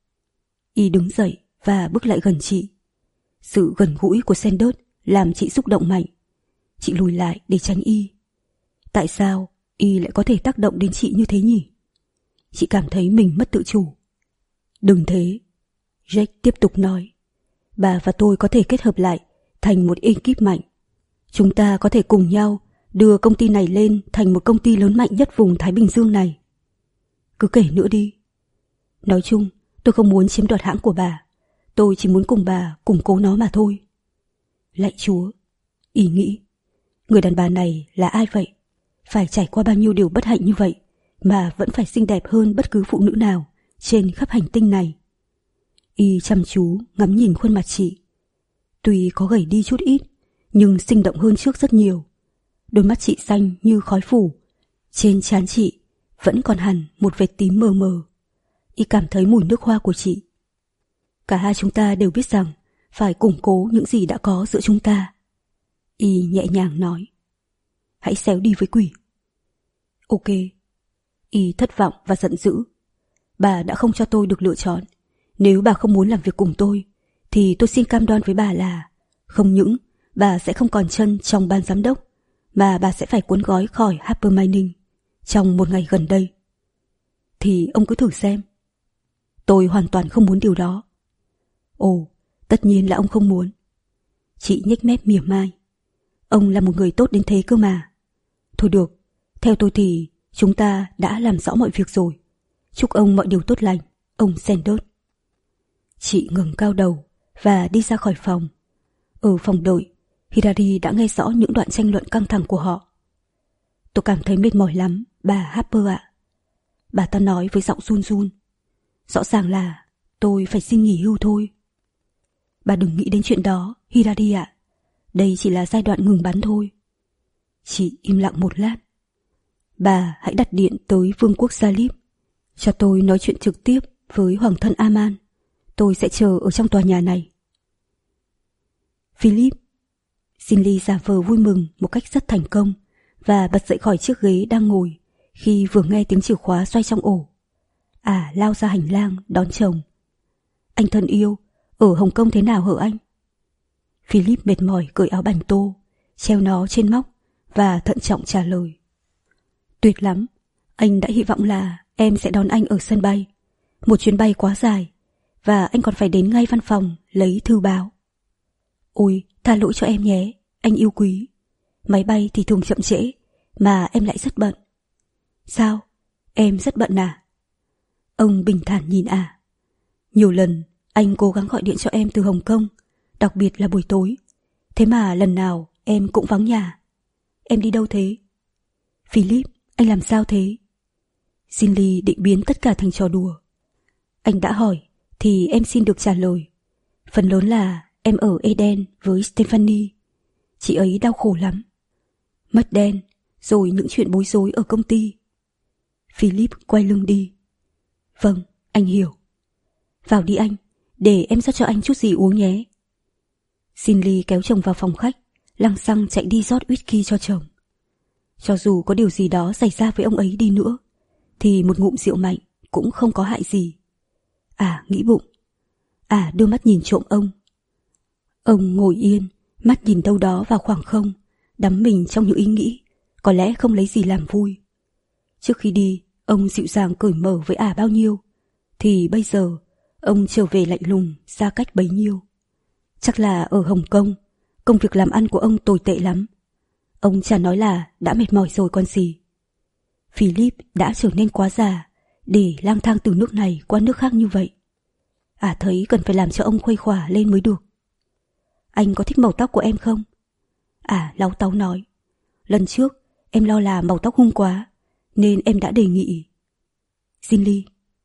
Y đứng dậy và bước lại gần chị. Sự gần gũi của Sanders làm chị xúc động mạnh. Chị lùi lại để tránh Y. Tại sao Y lại có thể tác động đến chị như thế nhỉ? Chị cảm thấy mình mất tự chủ. Đừng thế. Jack tiếp tục nói. Bà và tôi có thể kết hợp lại thành một ekip mạnh. Chúng ta có thể cùng nhau đưa công ty này lên thành một công ty lớn mạnh nhất vùng Thái Bình Dương này. Cứ kể nữa đi. Nói chung, tôi không muốn chiếm đoạt hãng của bà. Tôi chỉ muốn cùng bà củng cố nó mà thôi. Lạy Chúa, Y nghĩ, người đàn bà này là ai vậy? Phải trải qua bao nhiêu điều bất hạnh như vậy mà vẫn phải xinh đẹp hơn bất cứ phụ nữ nào trên khắp hành tinh này. Y chăm chú ngắm nhìn khuôn mặt chị. Tuy có gầy đi chút ít, nhưng sinh động hơn trước rất nhiều. Đôi mắt chị xanh như khói phủ. Trên trán chị vẫn còn hằn một vệt tím mờ mờ. Y cảm thấy mùi nước hoa của chị. Cả hai chúng ta đều biết rằng phải củng cố những gì đã có giữa chúng ta. Y nhẹ nhàng nói. Hãy xéo đi với quỷ. Ok. Y thất vọng và giận dữ. Bà đã không cho tôi được lựa chọn. Nếu bà không muốn làm việc cùng tôi, thì tôi xin cam đoan với bà là không những bà sẽ không còn chân trong ban giám đốc, mà bà sẽ phải cuốn gói khỏi Harper Mining trong một ngày gần đây. Thì ông cứ thử xem. Tôi hoàn toàn không muốn điều đó. Ồ, tất nhiên là ông không muốn. Chị nhếch mép mỉa mai. Ông là một người tốt đến thế cơ mà. Thôi được, theo tôi thì chúng ta đã làm rõ mọi việc rồi. Chúc ông mọi điều tốt lành, ông Sanders. Chị ngẩng cao đầu và đi ra khỏi phòng. Ở phòng đợi, Hilary đã nghe rõ những đoạn tranh luận căng thẳng của họ. Tôi cảm thấy mệt mỏi lắm, bà Harper ạ. Bà ta nói với giọng run run. Rõ ràng là tôi phải xin nghỉ hưu thôi. Bà đừng nghĩ đến chuyện đó, Hilary ạ. Đây chỉ là giai đoạn ngừng bắn thôi. Chị im lặng một lát. Bà hãy đặt điện tới Vương quốc Salib. Cho tôi nói chuyện trực tiếp với Hoàng thân Aman. Tôi sẽ chờ ở trong tòa nhà này. Philip. Cindy giả vờ vui mừng một cách rất thành công và bật dậy khỏi chiếc ghế đang ngồi khi vừa nghe tiếng chìa khóa xoay trong ổ. À lao ra hành lang đón chồng. Anh thân yêu, ở Hồng Kông thế nào hở anh? Philip mệt mỏi cởi áo bành tô, treo nó trên móc và thận trọng trả lời. Tuyệt lắm, anh đã hy vọng là em sẽ đón anh ở sân bay. Một chuyến bay quá dài, và anh còn phải đến ngay văn phòng lấy thư báo. Ôi, tha lỗi cho em nhé, anh yêu quý. Máy bay thì thường chậm trễ, mà em lại rất bận. Sao? Em rất bận à? Ông bình thản nhìn à. Nhiều lần anh cố gắng gọi điện cho em từ Hồng Kông, đặc biệt là buổi tối. Thế mà lần nào em cũng vắng nhà. Em đi đâu thế? Philip, anh làm sao thế? Cindy định biến tất cả thành trò đùa. Anh đã hỏi thì em xin được trả lời. Phần lớn là em ở Eden với Stephanie. Chị ấy đau khổ lắm. Mất đen, rồi những chuyện bối rối ở công ty. Philip quay lưng đi. Vâng, anh hiểu. Vào đi anh, để em rót cho anh chút gì uống nhé. Cindy kéo chồng vào phòng khách, lăng xăng chạy đi rót whisky cho chồng. Cho dù có điều gì đó xảy ra với ông ấy đi nữa, thì một ngụm rượu mạnh cũng không có hại gì. À nghĩ bụng. À đưa mắt nhìn trộm ông. Ông ngồi yên, mắt nhìn đâu đó vào khoảng không, đắm mình trong những ý nghĩ, có lẽ không lấy gì làm vui. Trước khi đi, ông dịu dàng cởi mở với ả bao nhiêu, thì bây giờ ông trở về lạnh lùng, xa cách bấy nhiêu. Chắc là ở Hồng Kông, công việc làm ăn của ông tồi tệ lắm. Ông chả nói là đã mệt mỏi rồi còn gì. Philip đã trở nên quá già để lang thang từ nước này qua nước khác như vậy. Ả thấy cần phải làm cho ông khuây khỏa lên mới được. Anh có thích màu tóc của em không? Ả láu táu nói. Lần trước em lo là màu tóc hung quá, nên em đã đề nghị. Cindy.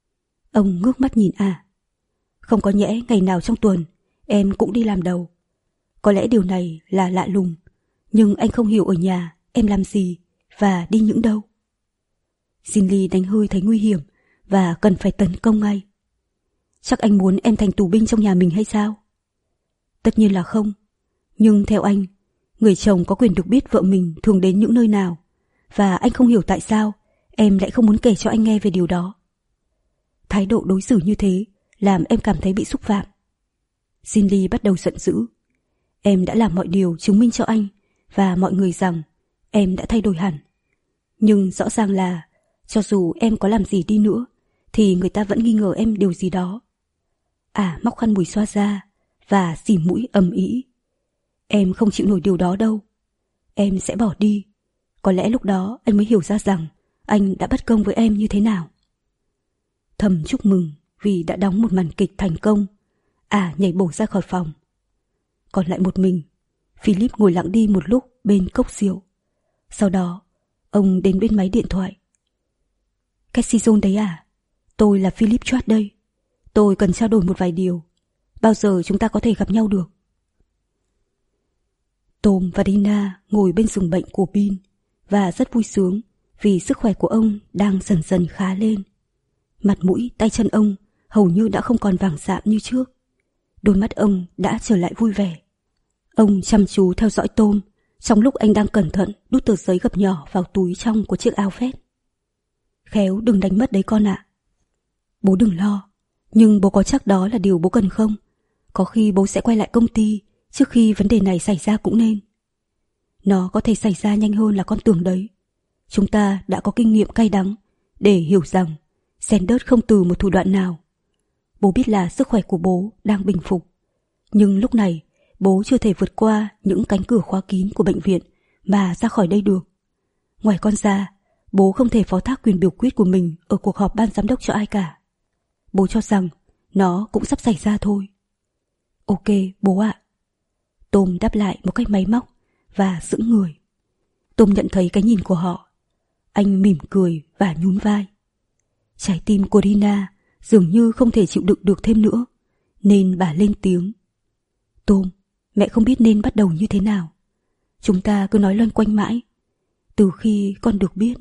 Ông ngước mắt nhìn Ả. Không có nhẽ ngày nào trong tuần em cũng đi làm đầu. Có lẽ điều này là lạ lùng, nhưng anh không hiểu ở nhà em làm gì và đi những đâu. Cindy đánh hơi thấy nguy hiểm và cần phải tấn công ngay. Chắc anh muốn em thành tù binh trong nhà mình hay sao? Tất nhiên là không. Nhưng theo anh, người chồng có quyền được biết vợ mình thường đến những nơi nào, và anh không hiểu tại sao em lại không muốn kể cho anh nghe về điều đó. Thái độ đối xử như thế làm em cảm thấy bị xúc phạm. Cindy bắt đầu giận dữ. Em đã làm mọi điều chứng minh cho anh và mọi người rằng em đã thay đổi hẳn. Nhưng rõ ràng là cho dù em có làm gì đi nữa thì người ta vẫn nghi ngờ em điều gì đó. À móc khăn mùi xoa ra và xỉ mũi ầm ĩ. Em không chịu nổi điều đó đâu. Em sẽ bỏ đi. Có lẽ lúc đó anh mới hiểu ra rằng anh đã bất công với em như thế nào. Thầm chúc mừng vì đã đóng một màn kịch thành công. À nhảy bổ ra khỏi phòng. Còn lại một mình, Philip ngồi lặng đi một lúc bên cốc rượu. Sau đó ông đến bên máy điện thoại. Cassie Jones đấy à? Tôi là Philip Chart đây. Tôi cần trao đổi một vài điều. Bao giờ chúng ta có thể gặp nhau được? Tom và Dina ngồi bên giường bệnh của Bin và rất vui sướng vì sức khỏe của ông đang dần dần khá lên. Mặt mũi, tay chân ông hầu như đã không còn vàng rạm như trước. Đôi mắt ông đã trở lại vui vẻ. Ông chăm chú theo dõi Tom trong lúc anh đang cẩn thận đút tờ giấy gập nhỏ vào túi trong của chiếc áo vest. Khéo đừng đánh mất đấy con ạ. Bố đừng lo, nhưng bố có chắc đó là điều bố cần không? Có khi bố sẽ quay lại công ty trước khi vấn đề này xảy ra cũng nên. Nó có thể xảy ra nhanh hơn là con tưởng đấy. Chúng ta đã có kinh nghiệm cay đắng để hiểu rằng Sanders không từ một thủ đoạn nào. Bố biết là sức khỏe của bố đang bình phục, nhưng lúc này bố chưa thể vượt qua những cánh cửa khóa kín của bệnh viện mà ra khỏi đây được. Ngoài con ra, bố không thể phó thác quyền biểu quyết của mình ở cuộc họp ban giám đốc cho ai cả. Bố cho rằng nó cũng sắp xảy ra thôi. Ok, bố ạ. Tom đáp lại một cách máy móc và sững người. Tom nhận thấy cái nhìn của họ. Anh mỉm cười và nhún vai. Trái tim của Rina dường như không thể chịu đựng được thêm nữa, nên bà lên tiếng. Tom, mẹ không biết nên bắt đầu như thế nào. Chúng ta cứ nói loanh quanh mãi. Từ khi con được biết...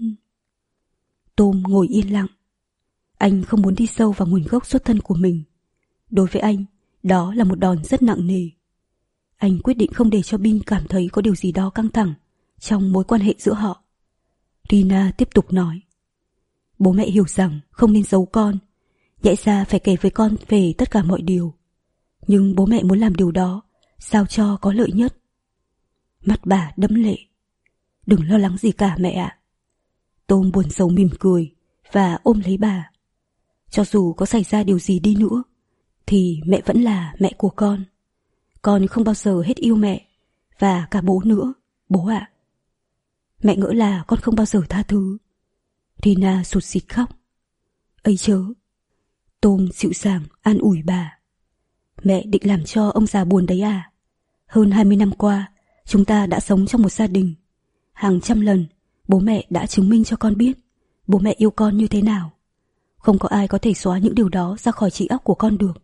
Tom ngồi yên lặng. Anh không muốn đi sâu vào nguồn gốc xuất thân của mình. Đối với anh, đó là một đòn rất nặng nề. Anh quyết định không để cho Bin cảm thấy có điều gì đó căng thẳng trong mối quan hệ giữa họ. Rina tiếp tục nói. Bố mẹ hiểu rằng không nên giấu con, nhẽ ra phải kể với con về tất cả mọi điều. Nhưng bố mẹ muốn làm điều đó sao cho có lợi nhất. Mắt bà đẫm lệ. Đừng lo lắng gì cả mẹ ạ. Tom buồn rầu mỉm cười và ôm lấy bà. Cho dù có xảy ra điều gì đi nữa thì mẹ vẫn là mẹ của con. Con không bao giờ hết yêu mẹ và cả bố nữa, bố ạ. Mẹ ngỡ là con không bao giờ tha thứ. Rina sụt sịt khóc. Ấy chớ. Tom dịu dàng an ủi bà. Mẹ định làm cho ông già buồn đấy à? Hơn hai mươi năm qua, chúng ta đã sống trong một gia đình. Hàng trăm lần, bố mẹ đã chứng minh cho con biết bố mẹ yêu con như thế nào. Không có ai có thể xóa những điều đó ra khỏi trí óc của con được.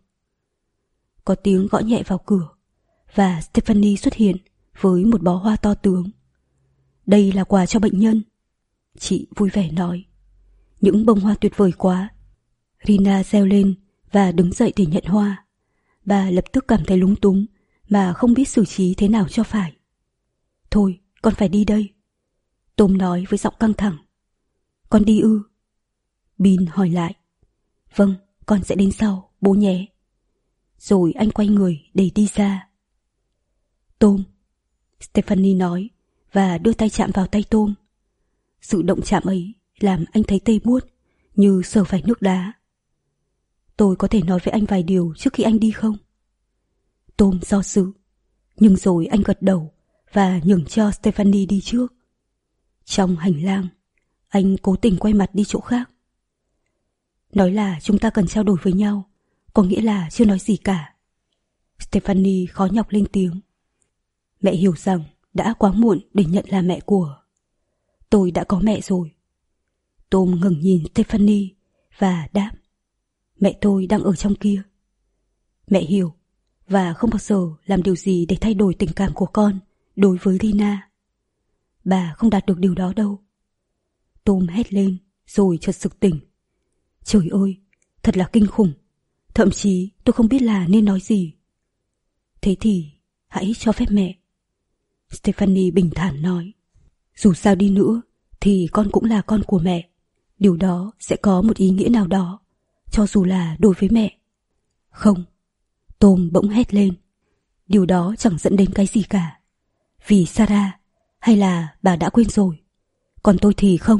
Có tiếng gõ nhẹ vào cửa và Stephanie xuất hiện với một bó hoa to tướng. Đây là quà cho bệnh nhân, chị vui vẻ nói. Những bông hoa tuyệt vời quá. Rina reo lên và đứng dậy để nhận hoa. Bà lập tức cảm thấy lúng túng mà không biết xử trí thế nào cho phải. Thôi, con phải đi đây, Tom nói với giọng căng thẳng. Con đi ư? Bin hỏi lại. Vâng, con sẽ đến sau, bố nhé. Rồi anh quay người để đi ra. Tom, Stephanie nói và đưa tay chạm vào tay Tom. Sự động chạm ấy làm anh thấy tê buốt như sờ phải nước đá. Tôi có thể nói với anh vài điều trước khi anh đi không? Tom do dự, nhưng rồi anh gật đầu và nhường cho Stephanie đi trước. Trong hành lang, anh cố tình quay mặt đi chỗ khác. Nói là chúng ta cần trao đổi với nhau, có nghĩa là chưa nói gì cả. Stephanie khó nhọc lên tiếng. Mẹ hiểu rằng đã quá muộn để nhận là mẹ của... Tôi đã có mẹ rồi. Tom ngẩng nhìn Stephanie và đáp. Mẹ tôi đang ở trong kia. Mẹ hiểu và không bao giờ làm điều gì để thay đổi tình cảm của con đối với Rina. Bà không đạt được điều đó đâu. Tom hét lên rồi chợt sực tỉnh. Trời ơi, thật là kinh khủng. Thậm chí tôi không biết là nên nói gì. Thế thì hãy cho phép mẹ. Stephanie bình thản nói. Dù sao đi nữa thì con cũng là con của mẹ. Điều đó sẽ có một ý nghĩa nào đó, cho dù là đối với mẹ. Không, Tom bỗng hét lên. Điều đó chẳng dẫn đến cái gì cả. Vì Sarah, hay là bà đã quên rồi? Còn tôi thì không.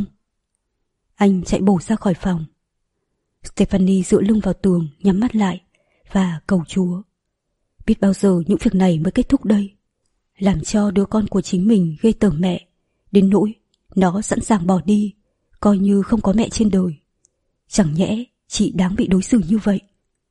Anh chạy bổ ra khỏi phòng. Stephanie dựa lưng vào tường, nhắm mắt lại và cầu Chúa. Biết bao giờ những việc này mới kết thúc đây. Làm cho đứa con của chính mình ghê tởm mẹ, đến nỗi nó sẵn sàng bỏ đi, coi như không có mẹ trên đời. Chẳng nhẽ chị đáng bị đối xử như vậy?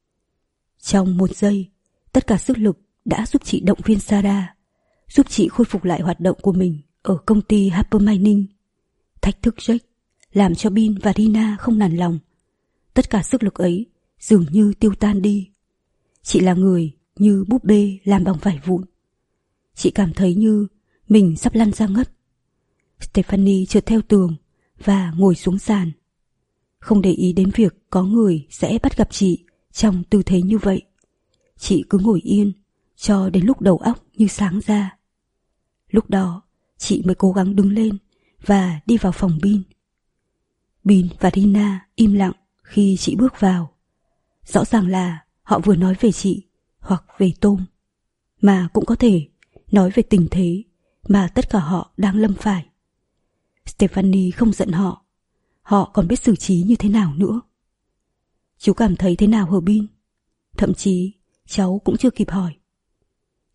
Trong một giây, tất cả sức lực đã giúp chị động viên Sarah, giúp chị khôi phục lại hoạt động của mình ở công ty Harper Mining. Thách thức Jack, làm cho Bin và Rina không nản lòng. Tất cả sức lực ấy dường như tiêu tan đi. Chị là người như búp bê làm bằng vải vụn. Chị cảm thấy như mình sắp lăn ra ngất. Stephanie trượt theo tường và ngồi xuống sàn. Không để ý đến việc có người sẽ bắt gặp chị trong tư thế như vậy. Chị cứ ngồi yên cho đến lúc đầu óc như sáng ra. Lúc đó chị mới cố gắng đứng lên và đi vào phòng Bin. Bin và Rina im lặng khi chị bước vào. Rõ ràng là họ vừa nói về chị hoặc về Tom, mà cũng có thể nói về tình thế mà tất cả họ đang lâm phải. Stephanie không giận họ, họ còn biết xử trí như thế nào nữa. Chú cảm thấy thế nào hả Bin? Thậm chí cháu cũng chưa kịp hỏi.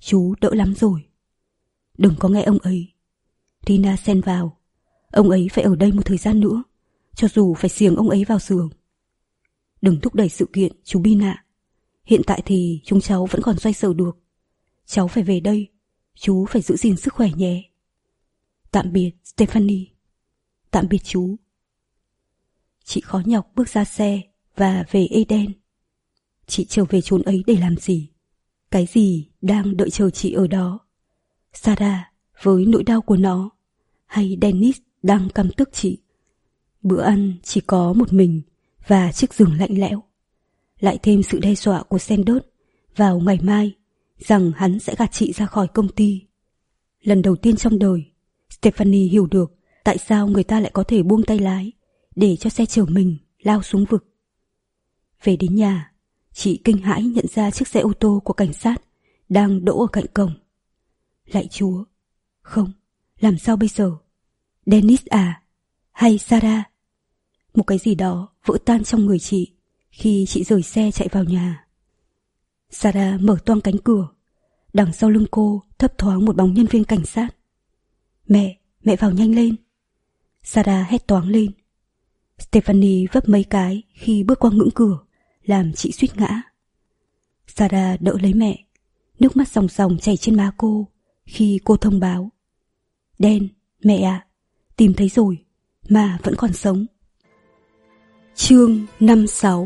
Chú đỡ lắm rồi. Đừng có nghe ông ấy. Rina xen vào. Ông ấy phải ở đây một thời gian nữa, cho dù phải xiềng ông ấy vào giường. Đừng thúc đẩy sự kiện, chú Bin ạ. Hiện tại thì chúng cháu vẫn còn xoay sở được. Cháu phải về đây. Chú phải giữ gìn sức khỏe nhé. Tạm biệt, Stephanie. Tạm biệt chú. Chị khó nhọc bước ra xe và về Eden. Chị trở về chốn ấy để làm gì? Cái gì đang đợi chờ chị ở đó? Sarah với nỗi đau của nó, hay Dennis đang căm tức chị? Bữa ăn chỉ có một mình và chiếc giường lạnh lẽo. Lại thêm sự đe dọa của Sanders vào ngày mai rằng hắn sẽ gạt chị ra khỏi công ty. Lần đầu tiên trong đời, Stephanie hiểu được tại sao người ta lại có thể buông tay lái để cho xe chở mình lao xuống vực. Về đến nhà, chị kinh hãi nhận ra chiếc xe ô tô của cảnh sát đang đỗ ở cạnh cổng. Lạy Chúa! Không, làm sao bây giờ? Dennis à? Hay Sarah? Một cái gì đó vỡ tan trong người chị khi chị rời xe chạy vào nhà. Sarah mở toang cánh cửa. Đằng sau lưng cô thấp thoáng một bóng nhân viên cảnh sát. Mẹ, mẹ vào nhanh lên! Sarah hét toáng lên. Stephanie vấp mấy cái khi bước qua ngưỡng cửa, làm chị suýt ngã. Sarah đỡ lấy mẹ, nước mắt ròng ròng chảy trên má cô khi cô thông báo. Dan, mẹ ạ, à, tìm thấy rồi, mà vẫn còn sống. Chương năm sáu.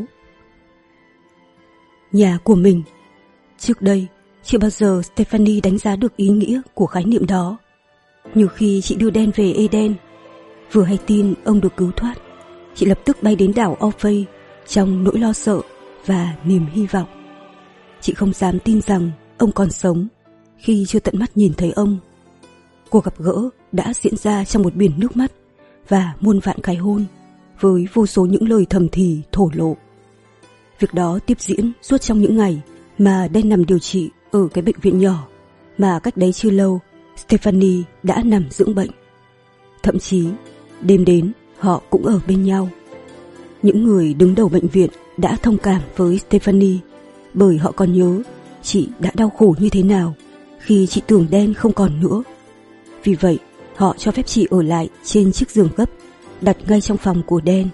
Nhà của mình. Trước đây, chưa bao giờ Stephanie đánh giá được ý nghĩa của khái niệm đó. Nhiều khi chị đưa Dan về Eden, vừa hay tin ông được cứu thoát, chị lập tức bay đến đảo Orphei trong nỗi lo sợ và niềm hy vọng. Chị không dám tin rằng ông còn sống khi chưa tận mắt nhìn thấy ông. Cuộc gặp gỡ đã diễn ra trong một biển nước mắt và muôn vạn cái hôn, với vô số những lời thầm thì thổ lộ. Việc đó tiếp diễn suốt trong những ngày mà Dan nằm điều trị ở cái bệnh viện nhỏ mà cách đấy chưa lâu Stephanie đã nằm dưỡng bệnh. Thậm chí đêm đến họ cũng ở bên nhau. Những người đứng đầu bệnh viện đã thông cảm với Stephanie, bởi họ còn nhớ chị đã đau khổ như thế nào khi chị tưởng Dan không còn nữa. Vì vậy họ cho phép chị ở lại trên chiếc giường gấp đặt ngay trong phòng của Dan.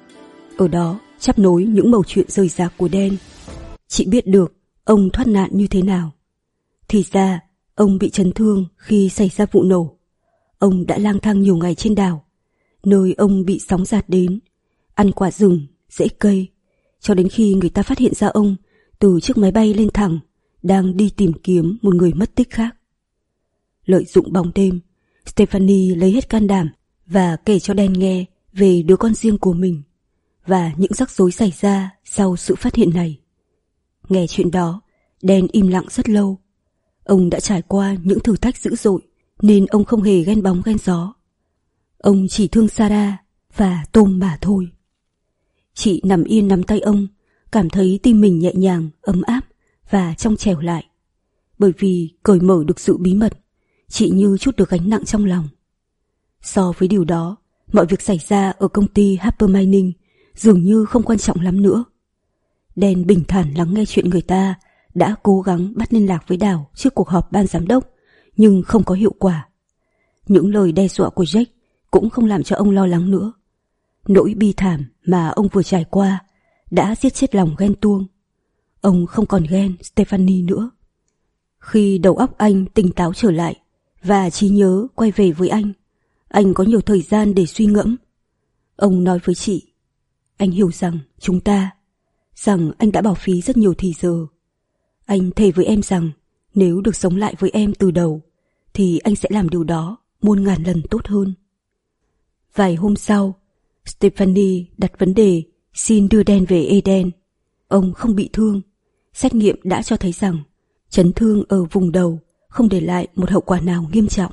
Ở đó chắp nối những mẩu chuyện rời rạc của Dan. Chị biết được ông thoát nạn như thế nào. Thì ra ông bị chấn thương khi xảy ra vụ nổ. Ông đã lang thang nhiều ngày trên đảo, nơi ông bị sóng dạt đến, ăn quả rừng, rễ cây, cho đến khi người ta phát hiện ra ông từ chiếc máy bay lên thẳng, đang đi tìm kiếm một người mất tích khác. Lợi dụng bóng đêm, Stephanie lấy hết can đảm và kể cho Dan nghe về đứa con riêng của mình và những rắc rối xảy ra sau sự phát hiện này. Nghe chuyện đó, Dan im lặng rất lâu. Ông đã trải qua những thử thách dữ dội nên ông không hề ghen bóng ghen gió. Ông chỉ thương Sarah và Tom mà thôi. Chị nằm yên nắm tay ông, cảm thấy tim mình nhẹ nhàng, ấm áp và trong trẻo lại. Bởi vì cởi mở được sự bí mật, chị như chút được gánh nặng trong lòng. So với điều đó, mọi việc xảy ra ở công ty Harper Mining dường như không quan trọng lắm nữa. Dan bình thản lắng nghe chuyện người ta đã cố gắng bắt liên lạc với Đào trước cuộc họp ban giám đốc, nhưng không có hiệu quả. Những lời đe dọa của Jack cũng không làm cho ông lo lắng nữa. Nỗi bi thảm mà ông vừa trải qua đã giết chết lòng ghen tuông. Ông không còn ghen Stephanie nữa. Khi đầu óc anh tỉnh táo trở lại và trí nhớ quay về với anh, anh có nhiều thời gian để suy ngẫm. Ông nói với chị, anh hiểu rằng chúng ta, rằng anh đã bỏ phí rất nhiều thì giờ. Anh thề với em rằng nếu được sống lại với em từ đầu thì anh sẽ làm điều đó muôn ngàn lần tốt hơn. Vài hôm sau, Stephanie đặt vấn đề xin đưa Dan về Eden. Ông không bị thương. Xét nghiệm đã cho thấy rằng chấn thương ở vùng đầu không để lại một hậu quả nào nghiêm trọng.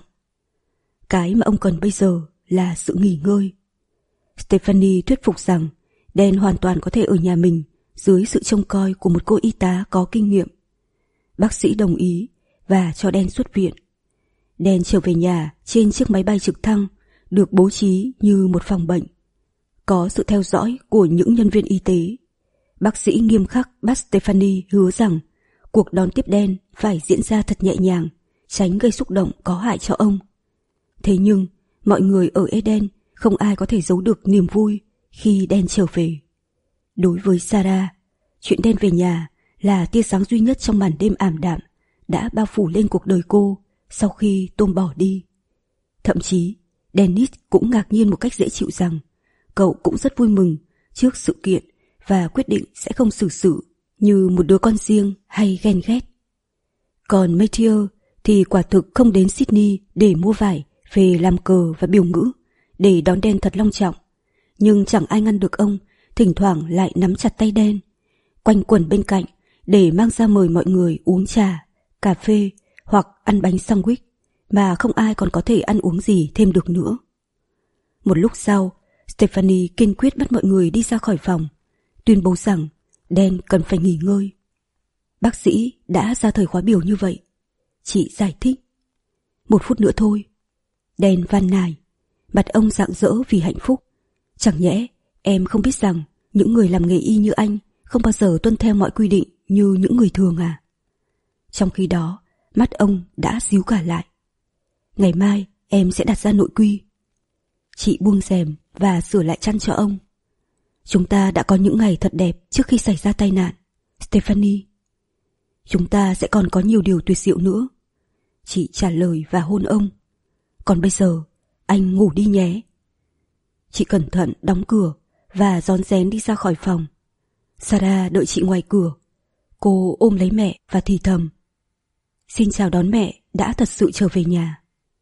Cái mà ông cần bây giờ là sự nghỉ ngơi. Stephanie thuyết phục rằng Dan hoàn toàn có thể ở nhà mình dưới sự trông coi của một cô y tá có kinh nghiệm. Bác sĩ đồng ý và cho Dan xuất viện. Dan trở về nhà trên chiếc máy bay trực thăng được bố trí như một phòng bệnh. Có sự theo dõi của những nhân viên y tế. Bác sĩ nghiêm khắc bắt Stephanie hứa rằng cuộc đón tiếp Dan phải diễn ra thật nhẹ nhàng, tránh gây xúc động có hại cho ông. Thế nhưng, mọi người ở Eden không ai có thể giấu được niềm vui khi Dan trở về. Đối với Sarah, chuyện Dan về nhà là tia sáng duy nhất trong màn đêm ảm đạm đã bao phủ lên cuộc đời cô sau khi Tom bỏ đi. Thậm chí, Dennis cũng ngạc nhiên một cách dễ chịu rằng cậu cũng rất vui mừng trước sự kiện và quyết định sẽ không xử sự như một đứa con riêng hay ghen ghét. Còn Matthew thì quả thực không đến Sydney để mua vải về làm cờ và biểu ngữ để đón Dan thật long trọng, nhưng chẳng ai ngăn được ông thỉnh thoảng lại nắm chặt tay Dan, quanh quẩn bên cạnh để mang ra mời mọi người uống trà, cà phê hoặc ăn bánh sandwich mà không ai còn có thể ăn uống gì thêm được nữa. Một lúc sau, Stephanie kiên quyết bắt mọi người đi ra khỏi phòng, tuyên bố rằng Dan cần phải nghỉ ngơi. Bác sĩ đã ra thời khóa biểu như vậy. Chị giải thích. Một phút nữa thôi. Dan van nài, mặt ông rạng rỡ vì hạnh phúc. Chẳng nhẽ em không biết rằng những người làm nghề y như anh không bao giờ tuân theo mọi quy định như những người thường à? Trong khi đó, mắt ông đã díu cả lại. Ngày mai em sẽ đặt ra nội quy. Chị buông rèm và sửa lại chăn cho ông. Chúng ta đã có những ngày thật đẹp trước khi xảy ra tai nạn, Stephanie. Chúng ta sẽ còn có nhiều điều tuyệt diệu nữa. Chị trả lời và hôn ông. Còn bây giờ, anh ngủ đi nhé. Chị cẩn thận đóng cửa và rón rén đi ra khỏi phòng. Sarah đợi chị ngoài cửa. Cô ôm lấy mẹ và thì thầm. Xin chào đón mẹ đã thật sự trở về nhà.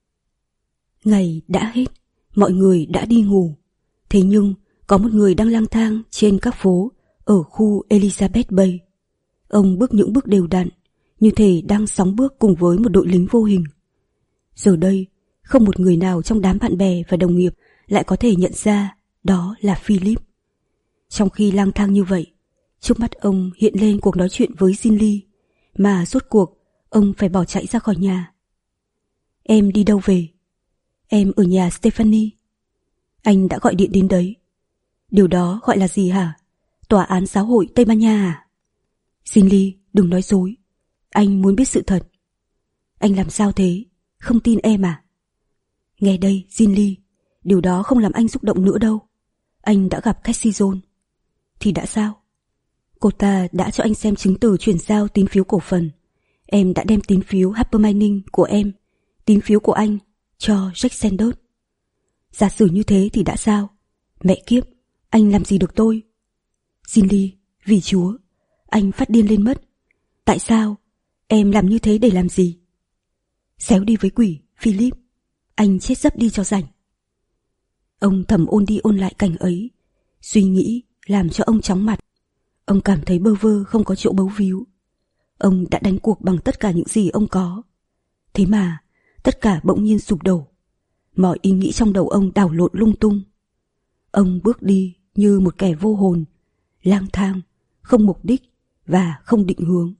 Ngày đã hết, mọi người đã đi ngủ. Thế nhưng, có một người đang lang thang trên các phố ở khu Elizabeth Bay. Ông bước những bước đều đặn, như thể đang sóng bước cùng với một đội lính vô hình. Giờ đây, không một người nào trong đám bạn bè và đồng nghiệp lại có thể nhận ra đó là Philip. Trong khi lang thang như vậy, trước mắt ông hiện lên cuộc nói chuyện với Ginny, mà rốt cuộc ông phải bỏ chạy ra khỏi nhà. Em đi đâu về? Em ở nhà Stephanie. Anh đã gọi điện đến đấy. Điều đó gọi là gì hả? Tòa án giáo hội Tây Ban Nha à? Ginny, đừng nói dối. Anh muốn biết sự thật. Anh làm sao thế? Không tin em à? Nghe đây, Ginny, điều đó không làm anh xúc động nữa đâu. Anh đã gặp Cassie Jones. Thì đã sao? Cô ta đã cho anh xem chứng từ chuyển giao tín phiếu cổ phần. Em đã đem tín phiếu Harper Mining của em, tín phiếu của anh, cho Jack Sanders. Giả sử như thế thì đã sao? Mẹ kiếp, anh làm gì được tôi? Ginny, vì Chúa, anh phát điên lên mất. Tại sao? Em làm như thế để làm gì? Xéo đi với quỷ, Philip. Anh chết dấp đi cho rảnh. Ông thầm ôn đi ôn lại cảnh ấy. Suy nghĩ làm cho ông chóng mặt. Ông cảm thấy bơ vơ không có chỗ bấu víu. Ông đã đánh cuộc bằng tất cả những gì ông có. Thế mà, tất cả bỗng nhiên sụp đổ. Mọi ý nghĩ trong đầu ông đảo lộn lung tung. Ông bước đi như một kẻ vô hồn, lang thang, không mục đích và không định hướng.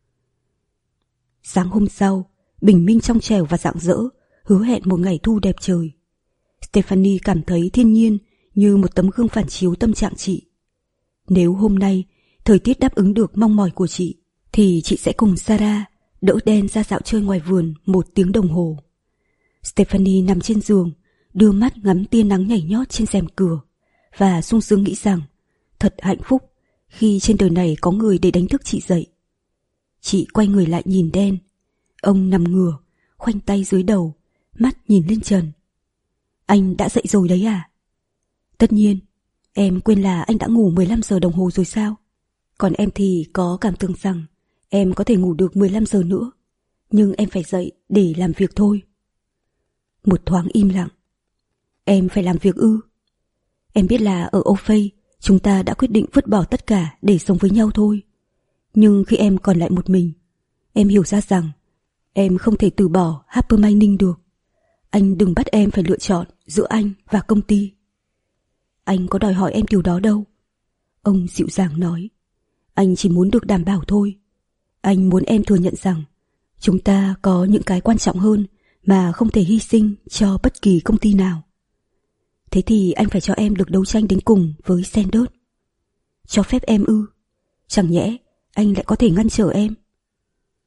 Sáng hôm sau, bình minh trong trẻo và rạng rỡ, hứa hẹn một ngày thu đẹp trời. Stephanie cảm thấy thiên nhiên như một tấm gương phản chiếu tâm trạng chị. Nếu hôm nay thời tiết đáp ứng được mong mỏi của chị, thì chị sẽ cùng Sarah đỡ Dan ra dạo chơi ngoài vườn một tiếng đồng hồ. Stephanie nằm trên giường, đưa mắt ngắm tia nắng nhảy nhót trên rèm cửa và sung sướng nghĩ rằng thật hạnh phúc khi trên đời này có người để đánh thức chị dậy. Chị quay người lại nhìn Dan. Ông nằm ngửa, khoanh tay dưới đầu, mắt nhìn lên trần. Anh đã dậy rồi đấy à? Tất nhiên, em quên là anh đã ngủ mười lăm giờ đồng hồ rồi sao? Còn em thì có cảm tưởng rằng em có thể ngủ được mười lăm giờ nữa, nhưng em phải dậy để làm việc thôi. Một thoáng im lặng. Em phải làm việc ư? Em biết là ở Âu Phây chúng ta đã quyết định vứt bỏ tất cả để sống với nhau thôi. Nhưng khi em còn lại một mình, em hiểu ra rằng em không thể từ bỏ Harper Mining được. Anh đừng bắt em phải lựa chọn giữa anh và công ty. Anh có đòi hỏi em điều đó đâu. Ông dịu dàng nói. Anh chỉ muốn được đảm bảo thôi. Anh muốn em thừa nhận rằng chúng ta có những cái quan trọng hơn mà không thể hy sinh cho bất kỳ công ty nào. Thế thì anh phải cho em được đấu tranh đến cùng với Sanders. Cho phép em ư? Chẳng nhẽ anh lại có thể ngăn trở em?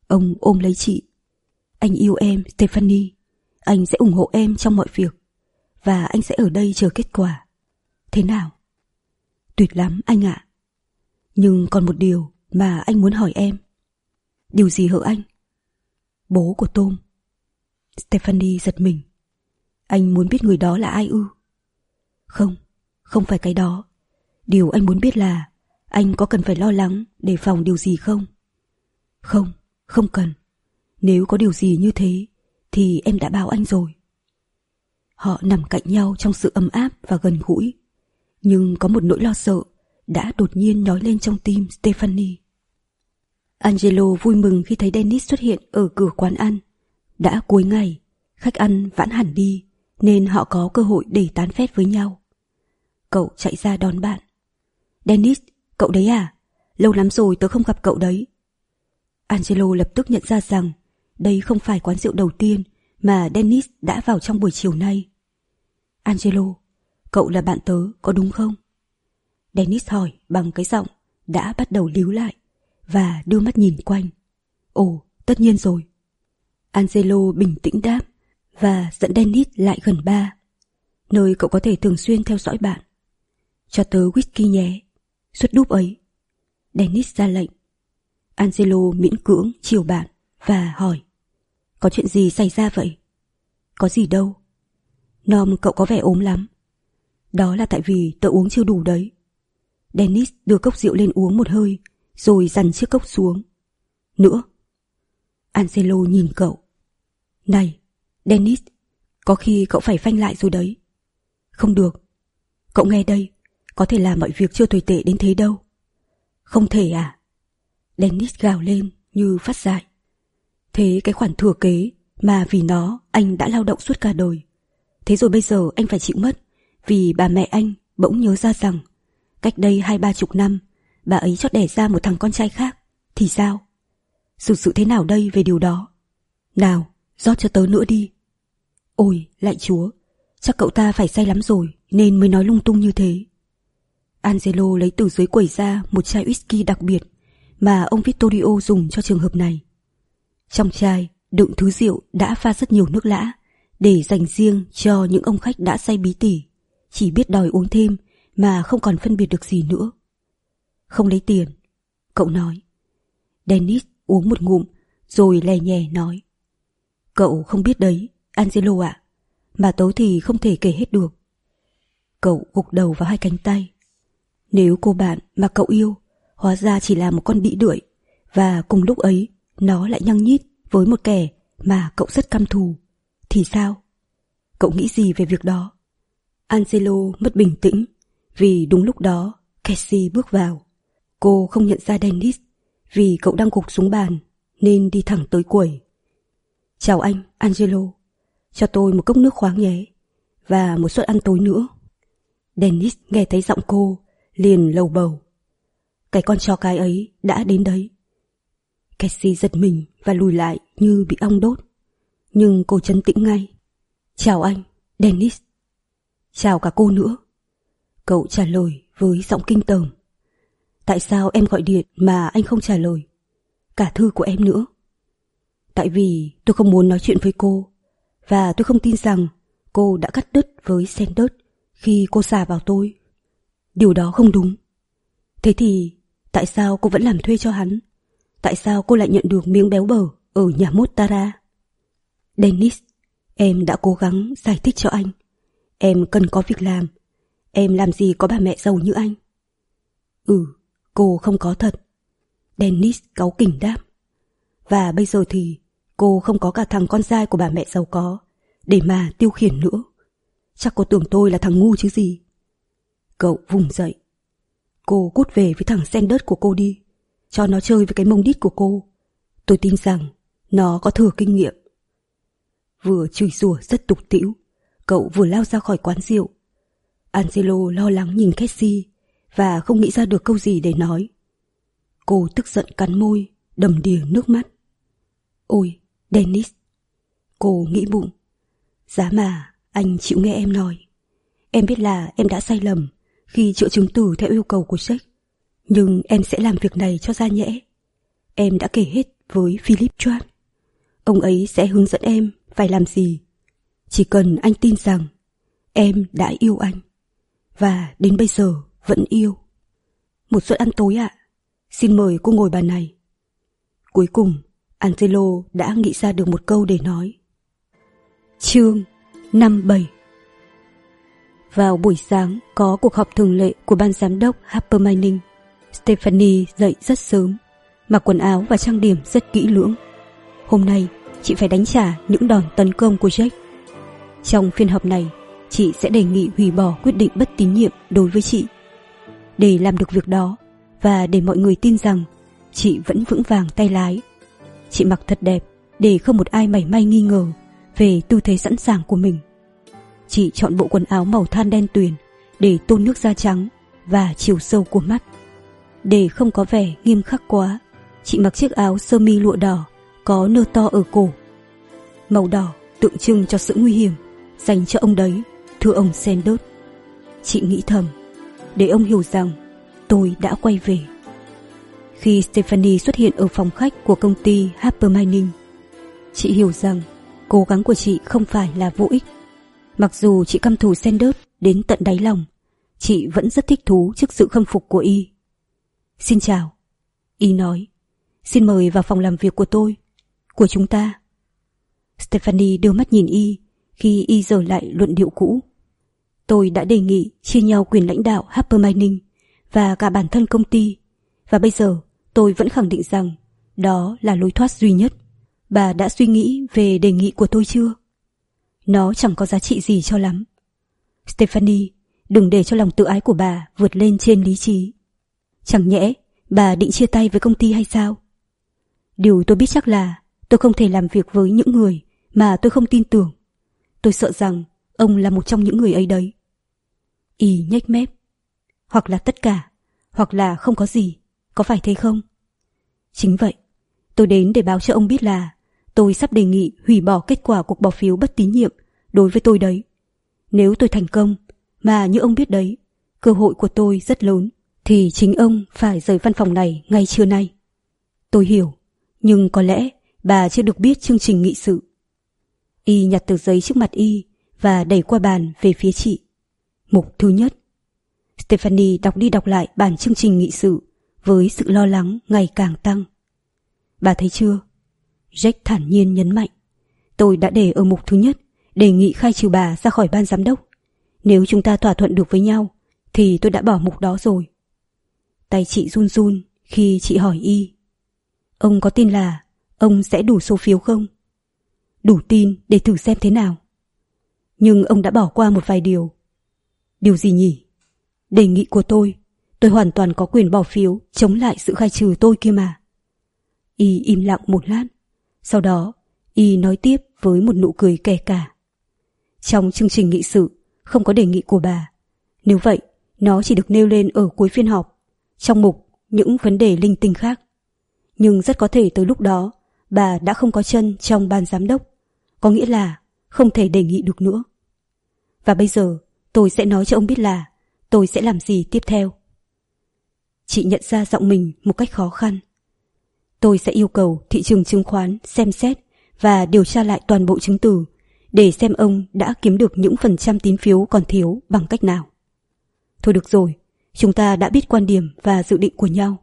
Ông ôm lấy chị. Anh yêu em, Stephanie. Anh sẽ ủng hộ em trong mọi việc. Và anh sẽ ở đây chờ kết quả. Thế nào? Tuyệt lắm anh ạ. Nhưng còn một điều mà anh muốn hỏi em. Điều gì hả anh? Bố của Tom. Stephanie giật mình. Anh muốn biết người đó là ai ư? Không, không phải cái đó. Điều anh muốn biết là anh có cần phải lo lắng để phòng điều gì không? Không, không cần. Nếu có điều gì như thế thì em đã báo anh rồi. Họ nằm cạnh nhau trong sự ấm áp và gần gũi. Nhưng có một nỗi lo sợ đã đột nhiên nhói lên trong tim Stephanie. Angelo vui mừng khi thấy Dennis xuất hiện ở cửa quán ăn. Đã cuối ngày, khách ăn vãn hẳn đi nên họ có cơ hội để tán phét với nhau. Cậu chạy ra đón bạn. Dennis, cậu đấy à? Lâu lắm rồi tớ không gặp cậu đấy. Angelo lập tức nhận ra rằng đây không phải quán rượu đầu tiên mà Dennis đã vào trong buổi chiều nay. Angelo, cậu là bạn tớ có đúng không? Dennis hỏi bằng cái giọng đã bắt đầu líu lại và đưa mắt nhìn quanh. Ồ, tất nhiên rồi. Angelo bình tĩnh đáp và dẫn Dennis lại gần bar, nơi cậu có thể thường xuyên theo dõi bạn. Cho tớ whisky nhé, suất đúp ấy. Dennis ra lệnh. Angelo miễn cưỡng chiều bạn và hỏi. Có chuyện gì xảy ra vậy? Có gì đâu. Norm, cậu có vẻ ốm lắm. Đó là tại vì tớ uống chưa đủ đấy. Dennis đưa cốc rượu lên uống một hơi rồi dằn chiếc cốc xuống. Nữa. Angelo nhìn cậu. Này, Dennis, có khi cậu phải phanh lại rồi đấy. Không được. Cậu nghe đây, có thể là mọi việc chưa tồi tệ đến thế đâu. Không thể à? Dennis gào lên như phát dại. Thế cái khoản thừa kế mà vì nó anh đã lao động suốt cả đời, thế rồi bây giờ anh phải chịu mất vì bà mẹ anh bỗng nhớ ra rằng cách đây hai ba chục năm bà ấy chót đẻ ra một thằng con trai khác, thì sao? Xử sự thế nào đây về điều đó? Nào, rót cho tớ nữa đi. Ôi, lạy Chúa, chắc cậu ta phải say lắm rồi nên mới nói lung tung như thế. Angelo lấy từ dưới quầy ra một chai whisky đặc biệt mà ông Vittorio dùng cho trường hợp này. Trong chai đựng thứ rượu đã pha rất nhiều nước lã để dành riêng cho những ông khách đã say bí tỉ, chỉ biết đòi uống thêm mà không còn phân biệt được gì nữa. Không lấy tiền, cậu nói. Dennis uống một ngụm rồi lè nhè nói. Cậu không biết đấy, Angelo ạ, mà tớ thì không thể kể hết được. Cậu gục đầu vào hai cánh tay. Nếu cô bạn mà cậu yêu hóa ra chỉ là một con đĩ đưởi, và cùng lúc ấy nó lại nhăng nhít với một kẻ mà cậu rất căm thù, thì sao? Cậu nghĩ gì về việc đó? Angelo mất bình tĩnh vì đúng lúc đó Cassie bước vào. Cô không nhận ra Dennis vì cậu đang gục xuống bàn nên đi thẳng tới quầy. Chào anh, Angelo. Cho tôi một cốc nước khoáng nhé, và một suất ăn tối nữa. Dennis nghe thấy giọng cô liền lầu bầu. Cái con chó cái ấy đã đến đấy. Cassie giật mình và lùi lại như bị ong đốt. Nhưng cô trấn tĩnh ngay. Chào anh, Dennis. Chào cả cô nữa. Cậu trả lời với giọng kinh tởm. Tại sao em gọi điện mà anh không trả lời? Cả thư của em nữa. Tại vì tôi không muốn nói chuyện với cô, và tôi không tin rằng cô đã cắt đứt với Sanders khi cô xả vào tôi. Điều đó không đúng. Thế thì tại sao cô vẫn làm thuê cho hắn? Tại sao cô lại nhận được miếng béo bở ở nhà mốt Tara? Dennis, em đã cố gắng giải thích cho anh. Em cần có việc làm. Em làm gì có bà mẹ giàu như anh? Ừ, cô không có thật. Dennis cáu kỉnh đáp. Và bây giờ thì cô không có cả thằng con trai của bà mẹ giàu có để mà tiêu khiển nữa. Chắc cô tưởng tôi là thằng ngu chứ gì. Cậu vùng dậy. Cô cút về với thằng Sanders của cô đi, cho nó chơi với cái mông đít của cô. Tôi tin rằng nó có thừa kinh nghiệm. Vừa chửi rủa rất tục tĩu, cậu vừa lao ra khỏi quán rượu. Angelo lo lắng nhìn Cassie và không nghĩ ra được câu gì để nói. Cô tức giận cắn môi, đầm đìa nước mắt. Ôi, Dennis. Cô nghĩ bụng. Giá mà anh chịu nghe em nói. Em biết là em đã sai lầm khi chữa chứng từ theo yêu cầu của Jack, nhưng em sẽ làm việc này cho ra nhẽ. Em đã kể hết với Philip Choi. Ông ấy sẽ hướng dẫn em phải làm gì. Chỉ cần anh tin rằng em đã yêu anh, và đến bây giờ vẫn yêu. Một suất ăn tối ạ. Xin mời cô ngồi bàn này. Cuối cùng, Angelo đã nghĩ ra được một câu để nói. Chương năm bảy. Vào buổi sáng có cuộc họp thường lệ của ban giám đốc Harper Mining. Stephanie dậy rất sớm, mặc quần áo và trang điểm rất kỹ lưỡng. Hôm nay, chị phải đánh trả những đòn tấn công của Jack. Trong phiên họp này, chị sẽ đề nghị hủy bỏ quyết định bất tín nhiệm đối với chị. Để làm được việc đó, và để mọi người tin rằng chị vẫn vững vàng tay lái, chị mặc thật đẹp để không một ai mảy may nghi ngờ về tư thế sẵn sàng của mình. Chị chọn bộ quần áo màu than đen tuyền để tôn nước da trắng và chiều sâu của mắt. Để không có vẻ nghiêm khắc quá, chị mặc chiếc áo sơ mi lụa đỏ có nơ to ở cổ. Màu đỏ tượng trưng cho sự nguy hiểm dành cho ông đấy, thưa ông Sanders. Chị nghĩ thầm, để ông hiểu rằng tôi đã quay về. Khi Stephanie xuất hiện ở phòng khách của công ty Harper Mining, chị hiểu rằng cố gắng của chị không phải là vô ích. Mặc dù chị căm thù Sanders đến tận đáy lòng, chị vẫn rất thích thú trước sự khâm phục của y. Xin chào, y nói. Xin mời vào phòng làm việc của tôi, của chúng ta. Stephanie đưa mắt nhìn y khi y dở lại luận điệu cũ. Tôi đã đề nghị chia nhau quyền lãnh đạo Harper Mining và cả bản thân công ty, và bây giờ tôi vẫn khẳng định rằng đó là lối thoát duy nhất. Bà đã suy nghĩ về đề nghị của tôi chưa? Nó chẳng có giá trị gì cho lắm. Stephanie, đừng để cho lòng tự ái của bà vượt lên trên lý trí. Chẳng nhẽ bà định chia tay với công ty hay sao? Điều tôi biết chắc là tôi không thể làm việc với những người mà tôi không tin tưởng. Tôi sợ rằng ông là một trong những người ấy đấy. Y nhếch mép. Hoặc là tất cả, hoặc là không có gì, có phải thế không? Chính vậy, tôi đến để báo cho ông biết là tôi sắp đề nghị hủy bỏ kết quả cuộc bỏ phiếu bất tín nhiệm đối với tôi đấy. Nếu tôi thành công, mà như ông biết đấy, cơ hội của tôi rất lớn, thì chính ông phải rời văn phòng này ngay trưa nay. Tôi hiểu, nhưng có lẽ bà chưa được biết chương trình nghị sự. Y nhặt tờ giấy trước mặt y và đẩy qua bàn về phía chị. Mục thứ nhất. Stephanie đọc đi đọc lại bản chương trình nghị sự với sự lo lắng ngày càng tăng. Bà thấy chưa? Jack thản nhiên nhấn mạnh. Tôi đã để ở mục thứ nhất đề nghị khai trừ bà ra khỏi ban giám đốc. Nếu chúng ta thỏa thuận được với nhau thì tôi đã bỏ mục đó rồi. Tay chị run run khi chị hỏi y. Ông có tin là ông sẽ đủ số phiếu không? Đủ tin để thử xem thế nào. Nhưng ông đã bỏ qua một vài điều. Điều gì nhỉ? Đề nghị của tôi, tôi hoàn toàn có quyền bỏ phiếu chống lại sự khai trừ tôi kia mà. Y im lặng một lát. Sau đó, y nói tiếp với một nụ cười kẻ cả. Trong chương trình nghị sự không có đề nghị của bà. Nếu vậy, nó chỉ được nêu lên ở cuối phiên họp, trong mục những vấn đề linh tinh khác. Nhưng rất có thể tới lúc đó, bà đã không có chân trong ban giám đốc, có nghĩa là không thể đề nghị được nữa. Và bây giờ, tôi sẽ nói cho ông biết là tôi sẽ làm gì tiếp theo. Chị nhận ra giọng mình một cách khó khăn. Tôi sẽ yêu cầu thị trường chứng khoán xem xét và điều tra lại toàn bộ chứng từ để xem ông đã kiếm được những phần trăm tín phiếu còn thiếu bằng cách nào. Thôi được rồi, chúng ta đã biết quan điểm và dự định của nhau.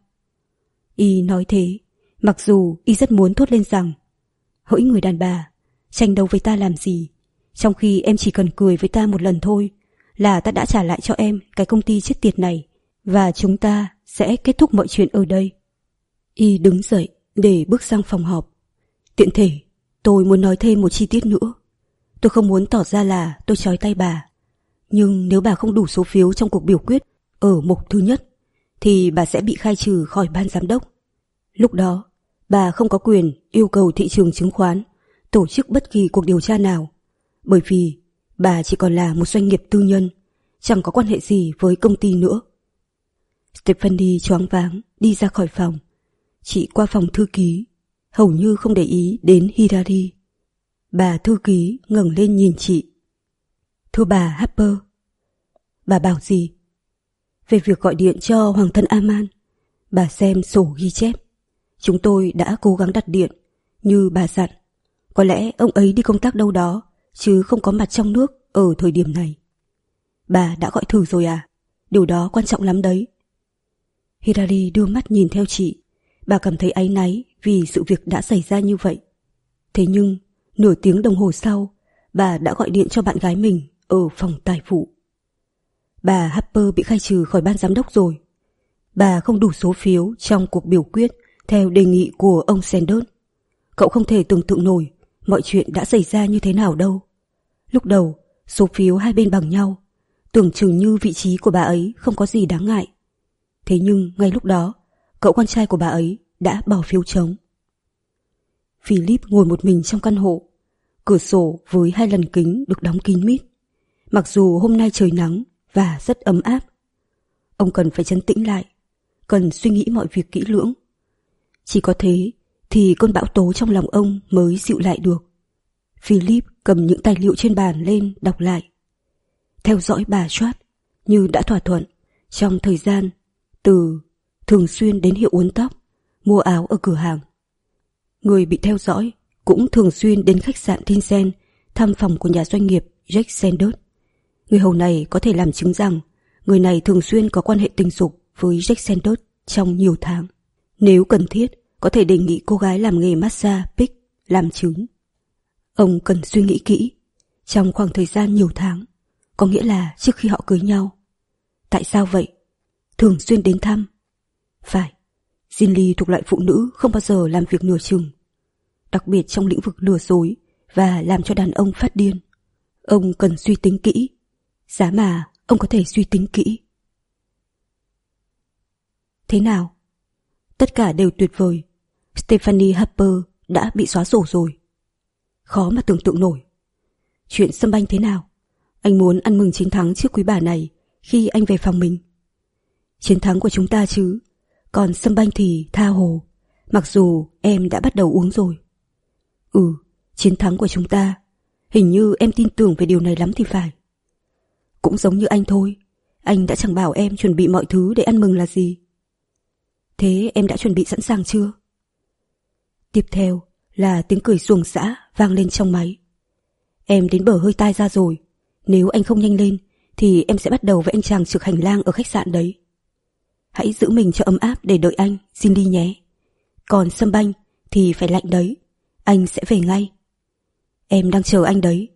Y nói thế, mặc dù y rất muốn thốt lên rằng hỡi người đàn bà, tranh đấu với ta làm gì, trong khi em chỉ cần cười với ta một lần thôi là ta đã trả lại cho em cái công ty chết tiệt này, và chúng ta sẽ kết thúc mọi chuyện ở đây. Y đứng dậy để bước sang phòng họp. Tiện thể, tôi muốn nói thêm một chi tiết nữa. Tôi không muốn tỏ ra là tôi trói tay bà, nhưng nếu bà không đủ số phiếu trong cuộc biểu quyết ở mục thứ nhất, thì bà sẽ bị khai trừ khỏi ban giám đốc. Lúc đó, bà không có quyền yêu cầu thị trường chứng khoán tổ chức bất kỳ cuộc điều tra nào, bởi vì bà chỉ còn là một doanh nghiệp tư nhân, chẳng có quan hệ gì với công ty nữa. Stephanie choáng váng đi ra khỏi phòng. Chị qua phòng thư ký, hầu như không để ý đến Hirari. Bà thư ký ngẩng lên nhìn chị. Thưa bà Harper. Bà bảo gì? Về việc gọi điện cho Hoàng thân Aman. Bà xem sổ ghi chép. Chúng tôi đã cố gắng đặt điện, như bà dặn. Có lẽ ông ấy đi công tác đâu đó, chứ không có mặt trong nước ở thời điểm này. Bà đã gọi thử rồi à? Điều đó quan trọng lắm đấy. Hirari đưa mắt nhìn theo chị. Bà cảm thấy áy náy vì sự việc đã xảy ra như vậy. Thế nhưng, nửa tiếng đồng hồ sau, bà đã gọi điện cho bạn gái mình ở phòng tài vụ. Bà Harper bị khai trừ khỏi ban giám đốc rồi. Bà không đủ số phiếu trong cuộc biểu quyết theo đề nghị của ông Sanders. Cậu không thể tưởng tượng nổi mọi chuyện đã xảy ra như thế nào đâu. Lúc đầu, số phiếu hai bên bằng nhau, tưởng chừng như vị trí của bà ấy không có gì đáng ngại. Thế nhưng ngay lúc đó, cậu con trai của bà ấy đã bỏ phiếu trống. Philip ngồi một mình trong căn hộ, cửa sổ với hai lần kính được đóng kín mít. Mặc dù hôm nay trời nắng và rất ấm áp, ông cần phải trấn tĩnh lại, cần suy nghĩ mọi việc kỹ lưỡng. Chỉ có thế thì cơn bão tố trong lòng ông mới dịu lại được. Philip cầm những tài liệu trên bàn lên đọc lại. Theo dõi bà Schwartz như đã thỏa thuận, trong thời gian từ thường xuyên đến hiệu uốn tóc, mua áo ở cửa hàng. Người bị theo dõi cũng thường xuyên đến khách sạn Thyssen thăm phòng của nhà doanh nghiệp Jack Sanders. Người hầu này có thể làm chứng rằng người này thường xuyên có quan hệ tình dục với Jack Sanders trong nhiều tháng. Nếu cần thiết, có thể đề nghị cô gái làm nghề massage Pick làm chứng. Ông cần suy nghĩ kỹ. Trong khoảng thời gian nhiều tháng, có nghĩa là trước khi họ cưới nhau. Tại sao vậy? Thường xuyên đến thăm. Phải, Jinli thuộc loại phụ nữ không bao giờ làm việc nửa chừng, đặc biệt trong lĩnh vực lừa dối và làm cho đàn ông phát điên. Ông cần suy tính kỹ. Giá mà ông có thể suy tính kỹ. Thế nào? Tất cả đều tuyệt vời. Stephanie Harper đã bị xóa sổ rồi. Khó mà tưởng tượng nổi. Chuyện Sâm Banh thế nào? Anh muốn ăn mừng chiến thắng trước quý bà này khi anh về phòng mình. Chiến thắng của chúng ta chứ. Còn Sâm Banh thì tha hồ, mặc dù em đã bắt đầu uống rồi. Ừ, chiến thắng của chúng ta. Hình như em tin tưởng về điều này lắm thì phải. Cũng giống như anh thôi. Anh đã chẳng bảo em chuẩn bị mọi thứ để ăn mừng là gì. Thế em đã chuẩn bị sẵn sàng chưa? Tiếp theo là tiếng cười xuồng xã vang lên trong máy. Em đến bở hơi tai ra rồi. Nếu anh không nhanh lên thì em sẽ bắt đầu với anh chàng trực hành lang ở khách sạn đấy. Hãy giữ mình cho ấm áp để đợi anh, Jinli nhé. Còn Sâm Banh thì phải lạnh đấy. Anh sẽ về ngay. Em đang chờ anh đấy.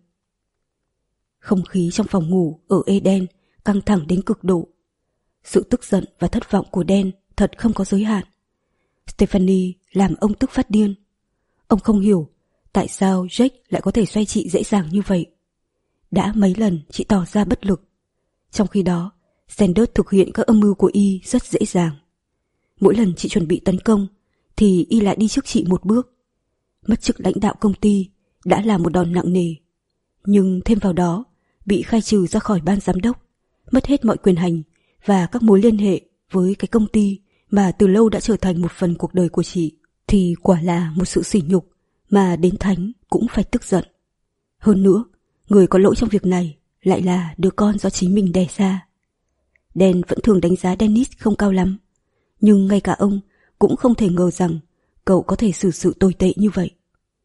Không khí trong phòng ngủ ở Eden căng thẳng đến cực độ. Sự tức giận và thất vọng của Dan thật không có giới hạn. Stephanie làm ông tức phát điên. Ông không hiểu tại sao Jack lại có thể xoay chị dễ dàng như vậy. Đã mấy lần chị tỏ ra bất lực. Trong khi đó, Sanders thực hiện các âm mưu của y rất dễ dàng. Mỗi lần chị chuẩn bị tấn công thì y lại đi trước chị một bước. Mất chức lãnh đạo công ty đã là một đòn nặng nề. Nhưng thêm vào đó, bị khai trừ ra khỏi ban giám đốc, mất hết mọi quyền hành và các mối liên hệ với cái công ty mà từ lâu đã trở thành một phần cuộc đời của chị, thì quả là một sự sỉ nhục mà đến thánh cũng phải tức giận. Hơn nữa, người có lỗi trong việc này lại là đứa con do chính mình đẻ ra. Dan vẫn thường đánh giá Dennis không cao lắm, nhưng ngay cả ông cũng không thể ngờ rằng cậu có thể xử sự tồi tệ như vậy.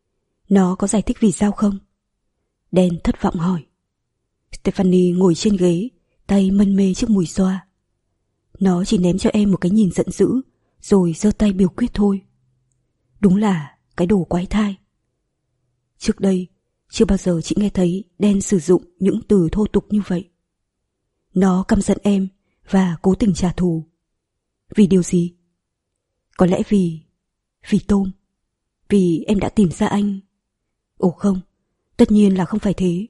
Nó có giải thích vì sao không? Dan thất vọng hỏi. Stephanie ngồi trên ghế, tay mân mê trước mùi xoa. Nó chỉ ném cho em một cái nhìn giận dữ, rồi giơ tay biểu quyết thôi. Đúng là cái đồ quái thai. Trước đây, chưa bao giờ chị nghe thấy Dan sử dụng những từ thô tục như vậy. Nó căm giận em và cố tình trả thù. Vì điều gì? Có lẽ vì... Vì Tom. Vì em đã tìm ra anh. Ồ không, tất nhiên là không phải thế.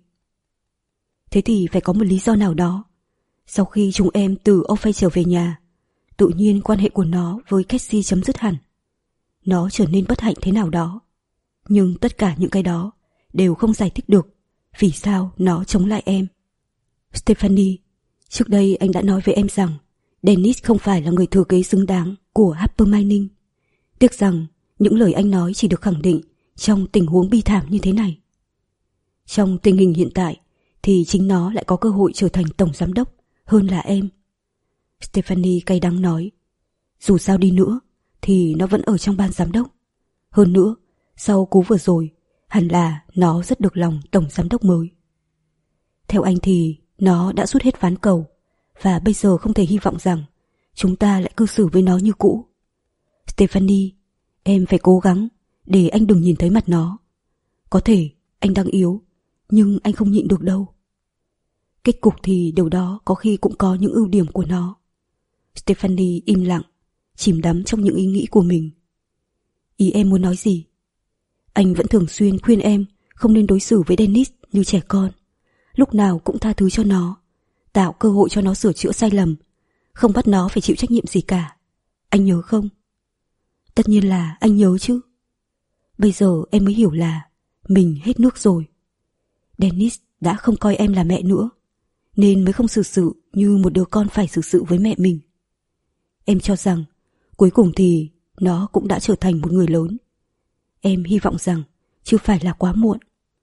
Thế thì phải có một lý do nào đó. Sau khi chúng em từ Ophei trở về nhà, tự nhiên quan hệ của nó với Cassie chấm dứt hẳn. Nó trở nên bất hạnh thế nào đó. Nhưng tất cả những cái đó đều không giải thích được vì sao nó chống lại em. Stephanie, trước đây anh đã nói với em rằng Dennis không phải là người thừa kế xứng đáng của Harper Mining. Tiếc rằng những lời anh nói chỉ được khẳng định trong tình huống bi thảm như thế này. Trong tình hình hiện tại thì chính nó lại có cơ hội trở thành tổng giám đốc hơn là em. Stephanie cay đắng nói. Dù sao đi nữa thì nó vẫn ở trong ban giám đốc. Hơn nữa, sau cú vừa rồi, hẳn là nó rất được lòng tổng giám đốc mới. Theo anh thì nó đã rút hết ván cầu, và bây giờ không thể hy vọng rằng chúng ta lại cư xử với nó như cũ. Stephanie, em phải cố gắng để anh đừng nhìn thấy mặt nó. Có thể anh đang yếu, nhưng anh không nhịn được đâu. Kết cục thì điều đó có khi cũng có những ưu điểm của nó. Stephanie im lặng, chìm đắm trong những ý nghĩ của mình. Ý em muốn nói gì? Anh vẫn thường xuyên khuyên em không nên đối xử với Dennis như trẻ con. Lúc nào cũng tha thứ cho nó, tạo cơ hội cho nó sửa chữa sai lầm, không bắt nó phải chịu trách nhiệm gì cả. Anh nhớ không? Tất nhiên là anh nhớ chứ. Bây giờ em mới hiểu là mình hết nước rồi. Dennis đã không coi em là mẹ nữa, nên mới không xử sự như một đứa con phải xử sự với mẹ mình. Em cho rằng cuối cùng thì nó cũng đã trở thành một người lớn. Em hy vọng rằng chưa phải là quá muộn.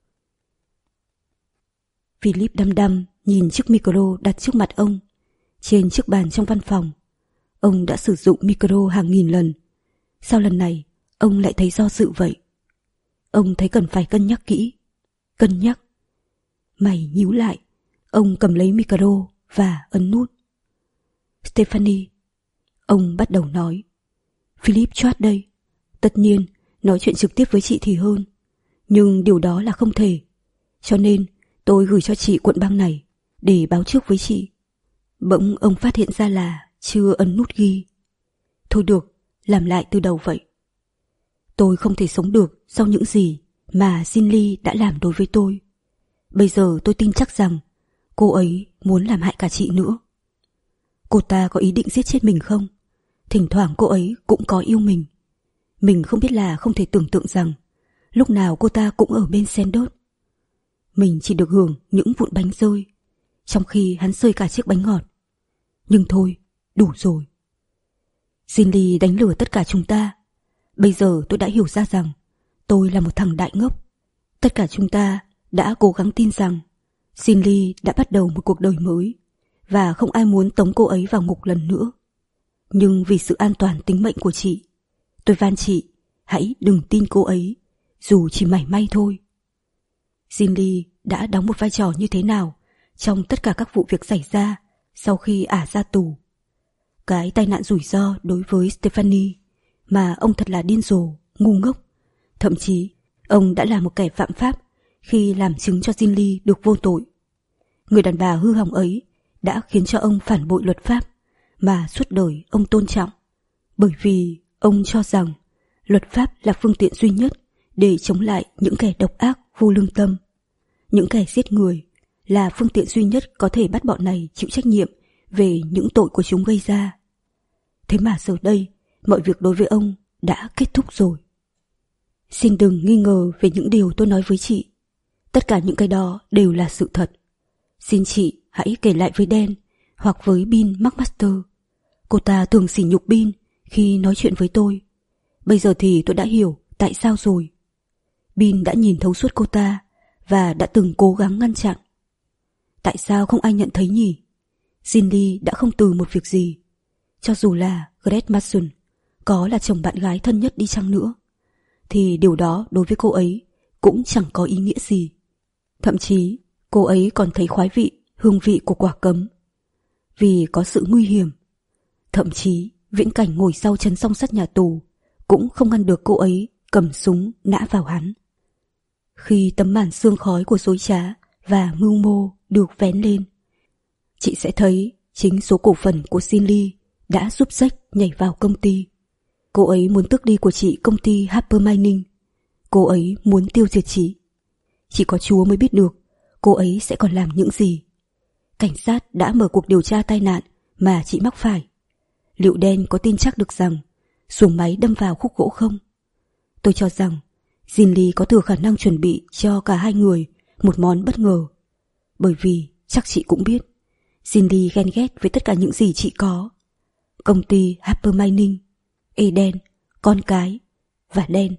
Philip đăm đăm nhìn chiếc micro đặt trước mặt ông. Trên chiếc bàn trong văn phòng, ông đã sử dụng micro hàng nghìn lần. Sao lần này ông lại thấy do dự vậy? Ông thấy cần phải cân nhắc kỹ. Cân nhắc. Mày nhíu lại. Ông cầm lấy micro và ấn nút. Stephanie, ông bắt đầu nói. Philip Chart đây. Tất nhiên, nói chuyện trực tiếp với chị thì hơn. Nhưng điều đó là không thể. Cho nên, tôi gửi cho chị cuộn băng này để báo trước với chị. Bỗng ông phát hiện ra là chưa ấn nút ghi. Thôi được, làm lại từ đầu vậy. Tôi không thể sống được sau những gì mà Jin Lee đã làm đối với tôi. Bây giờ tôi tin chắc rằng cô ấy muốn làm hại cả chị nữa. Cô ta có ý định giết chết mình không? Thỉnh thoảng cô ấy cũng có yêu mình. Mình không biết là không thể tưởng tượng rằng lúc nào cô ta cũng ở bên Sandot. Mình chỉ được hưởng những vụn bánh rơi, trong khi hắn rơi cả chiếc bánh ngọt. Nhưng thôi, đủ rồi. Jin Lee đánh lừa tất cả chúng ta. Bây giờ tôi đã hiểu ra rằng tôi là một thằng đại ngốc. Tất cả chúng ta đã cố gắng tin rằng Jin Lee đã bắt đầu một cuộc đời mới, và không ai muốn tống cô ấy vào ngục lần nữa. Nhưng vì sự an toàn tính mệnh của chị, tôi van chị hãy đừng tin cô ấy, dù chỉ mảy may thôi. Jin Lee đã đóng một vai trò như thế nào trong tất cả các vụ việc xảy ra sau khi ả ra tù? Cái tai nạn rủi ro đối với Stephanie mà ông thật là điên rồ, ngu ngốc. Thậm chí ông đã là một kẻ phạm pháp khi làm chứng cho Jin Lee được vô tội. Người đàn bà hư hỏng ấy đã khiến cho ông phản bội luật pháp mà suốt đời ông tôn trọng, bởi vì ông cho rằng luật pháp là phương tiện duy nhất để chống lại những kẻ độc ác vô lương tâm. Những kẻ giết người là phương tiện duy nhất có thể bắt bọn này chịu trách nhiệm về những tội của chúng gây ra. Thế mà giờ đây, mọi việc đối với ông đã kết thúc rồi. Xin đừng nghi ngờ về những điều tôi nói với chị. Tất cả những cái đó đều là sự thật. Xin chị hãy kể lại với Dan hoặc với Bean McMaster. Cô ta thường sỉ nhục Bean khi nói chuyện với tôi. Bây giờ thì tôi đã hiểu tại sao rồi. Bean đã nhìn thấu suốt cô ta và đã từng cố gắng ngăn chặn. Tại sao không ai nhận thấy nhỉ? Jin Lee đã không từ một việc gì. Cho dù là Greg Mason có là chồng bạn gái thân nhất đi chăng nữa, thì điều đó đối với cô ấy cũng chẳng có ý nghĩa gì. Thậm chí cô ấy còn thấy khoái vị, hương vị của quả cấm. Vì có sự nguy hiểm. Thậm chí viễn cảnh ngồi sau chấn song sắt nhà tù cũng không ngăn được cô ấy cầm súng nã vào hắn. Khi tấm màn sương khói của dối trá và mưu mô được vén lên, chị sẽ thấy chính số cổ phần của Jin Lee đã giúp Jack nhảy vào công ty. Cô ấy muốn tước đi của chị công ty Harper Mining. Cô ấy muốn tiêu diệt chị. Chỉ có Chúa mới biết được cô ấy sẽ còn làm những gì. Cảnh sát đã mở cuộc điều tra tai nạn mà chị mắc phải. Liệu Dan có tin chắc được rằng xuồng máy đâm vào khúc gỗ không? Tôi cho rằng Jin Lee có thừa khả năng chuẩn bị cho cả hai người một món bất ngờ. Bởi vì chắc chị cũng biết Jin Lee ghen ghét với tất cả những gì chị có. Công ty Harper Mining, Eden, con cái và Dan.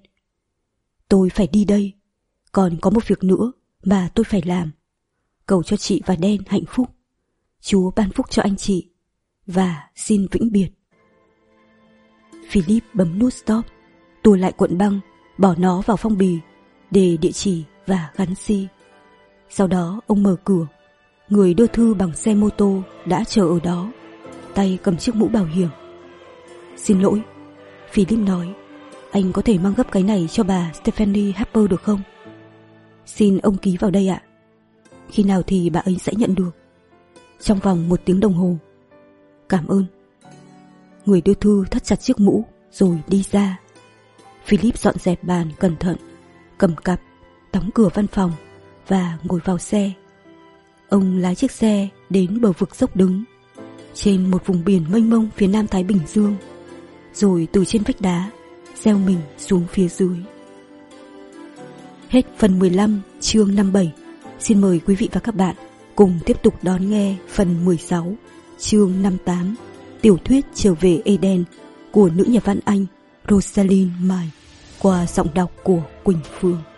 Tôi phải đi đây. Còn có một việc nữa mà tôi phải làm. Cầu cho chị và Dan hạnh phúc. Chúa ban phúc cho anh chị. Và xin vĩnh biệt. Philip bấm nút stop, tua lại cuộn băng, bỏ nó vào phong bì, để địa chỉ và gắn xi. Sau đó ông mở cửa. Người đưa thư bằng xe mô tô đã chờ ở đó, tay cầm chiếc mũ bảo hiểm. Xin lỗi, Philip nói, anh có thể mang gấp cái này cho bà Stephanie Harper được không? Xin ông ký vào đây ạ. Khi nào thì bà ấy sẽ nhận được? Trong vòng một tiếng đồng hồ. Cảm ơn. Người đưa thư thắt chặt chiếc mũ rồi đi ra. Philip dọn dẹp bàn cẩn thận, cầm cặp, đóng cửa văn phòng và ngồi vào xe. Ông lái chiếc xe đến bờ vực dốc đứng, trên một vùng biển mênh mông phía nam Thái Bình Dương, rồi từ trên vách đá gieo mình xuống phía dưới. Hết phần mười lăm chương năm mươi bảy. Xin mời quý vị và các bạn cùng tiếp tục đón nghe phần mười sáu chương năm mươi tám, tiểu thuyết Trở về Eden của nữ nhà văn Anh Rosalind May qua giọng đọc của Quỳnh Phương.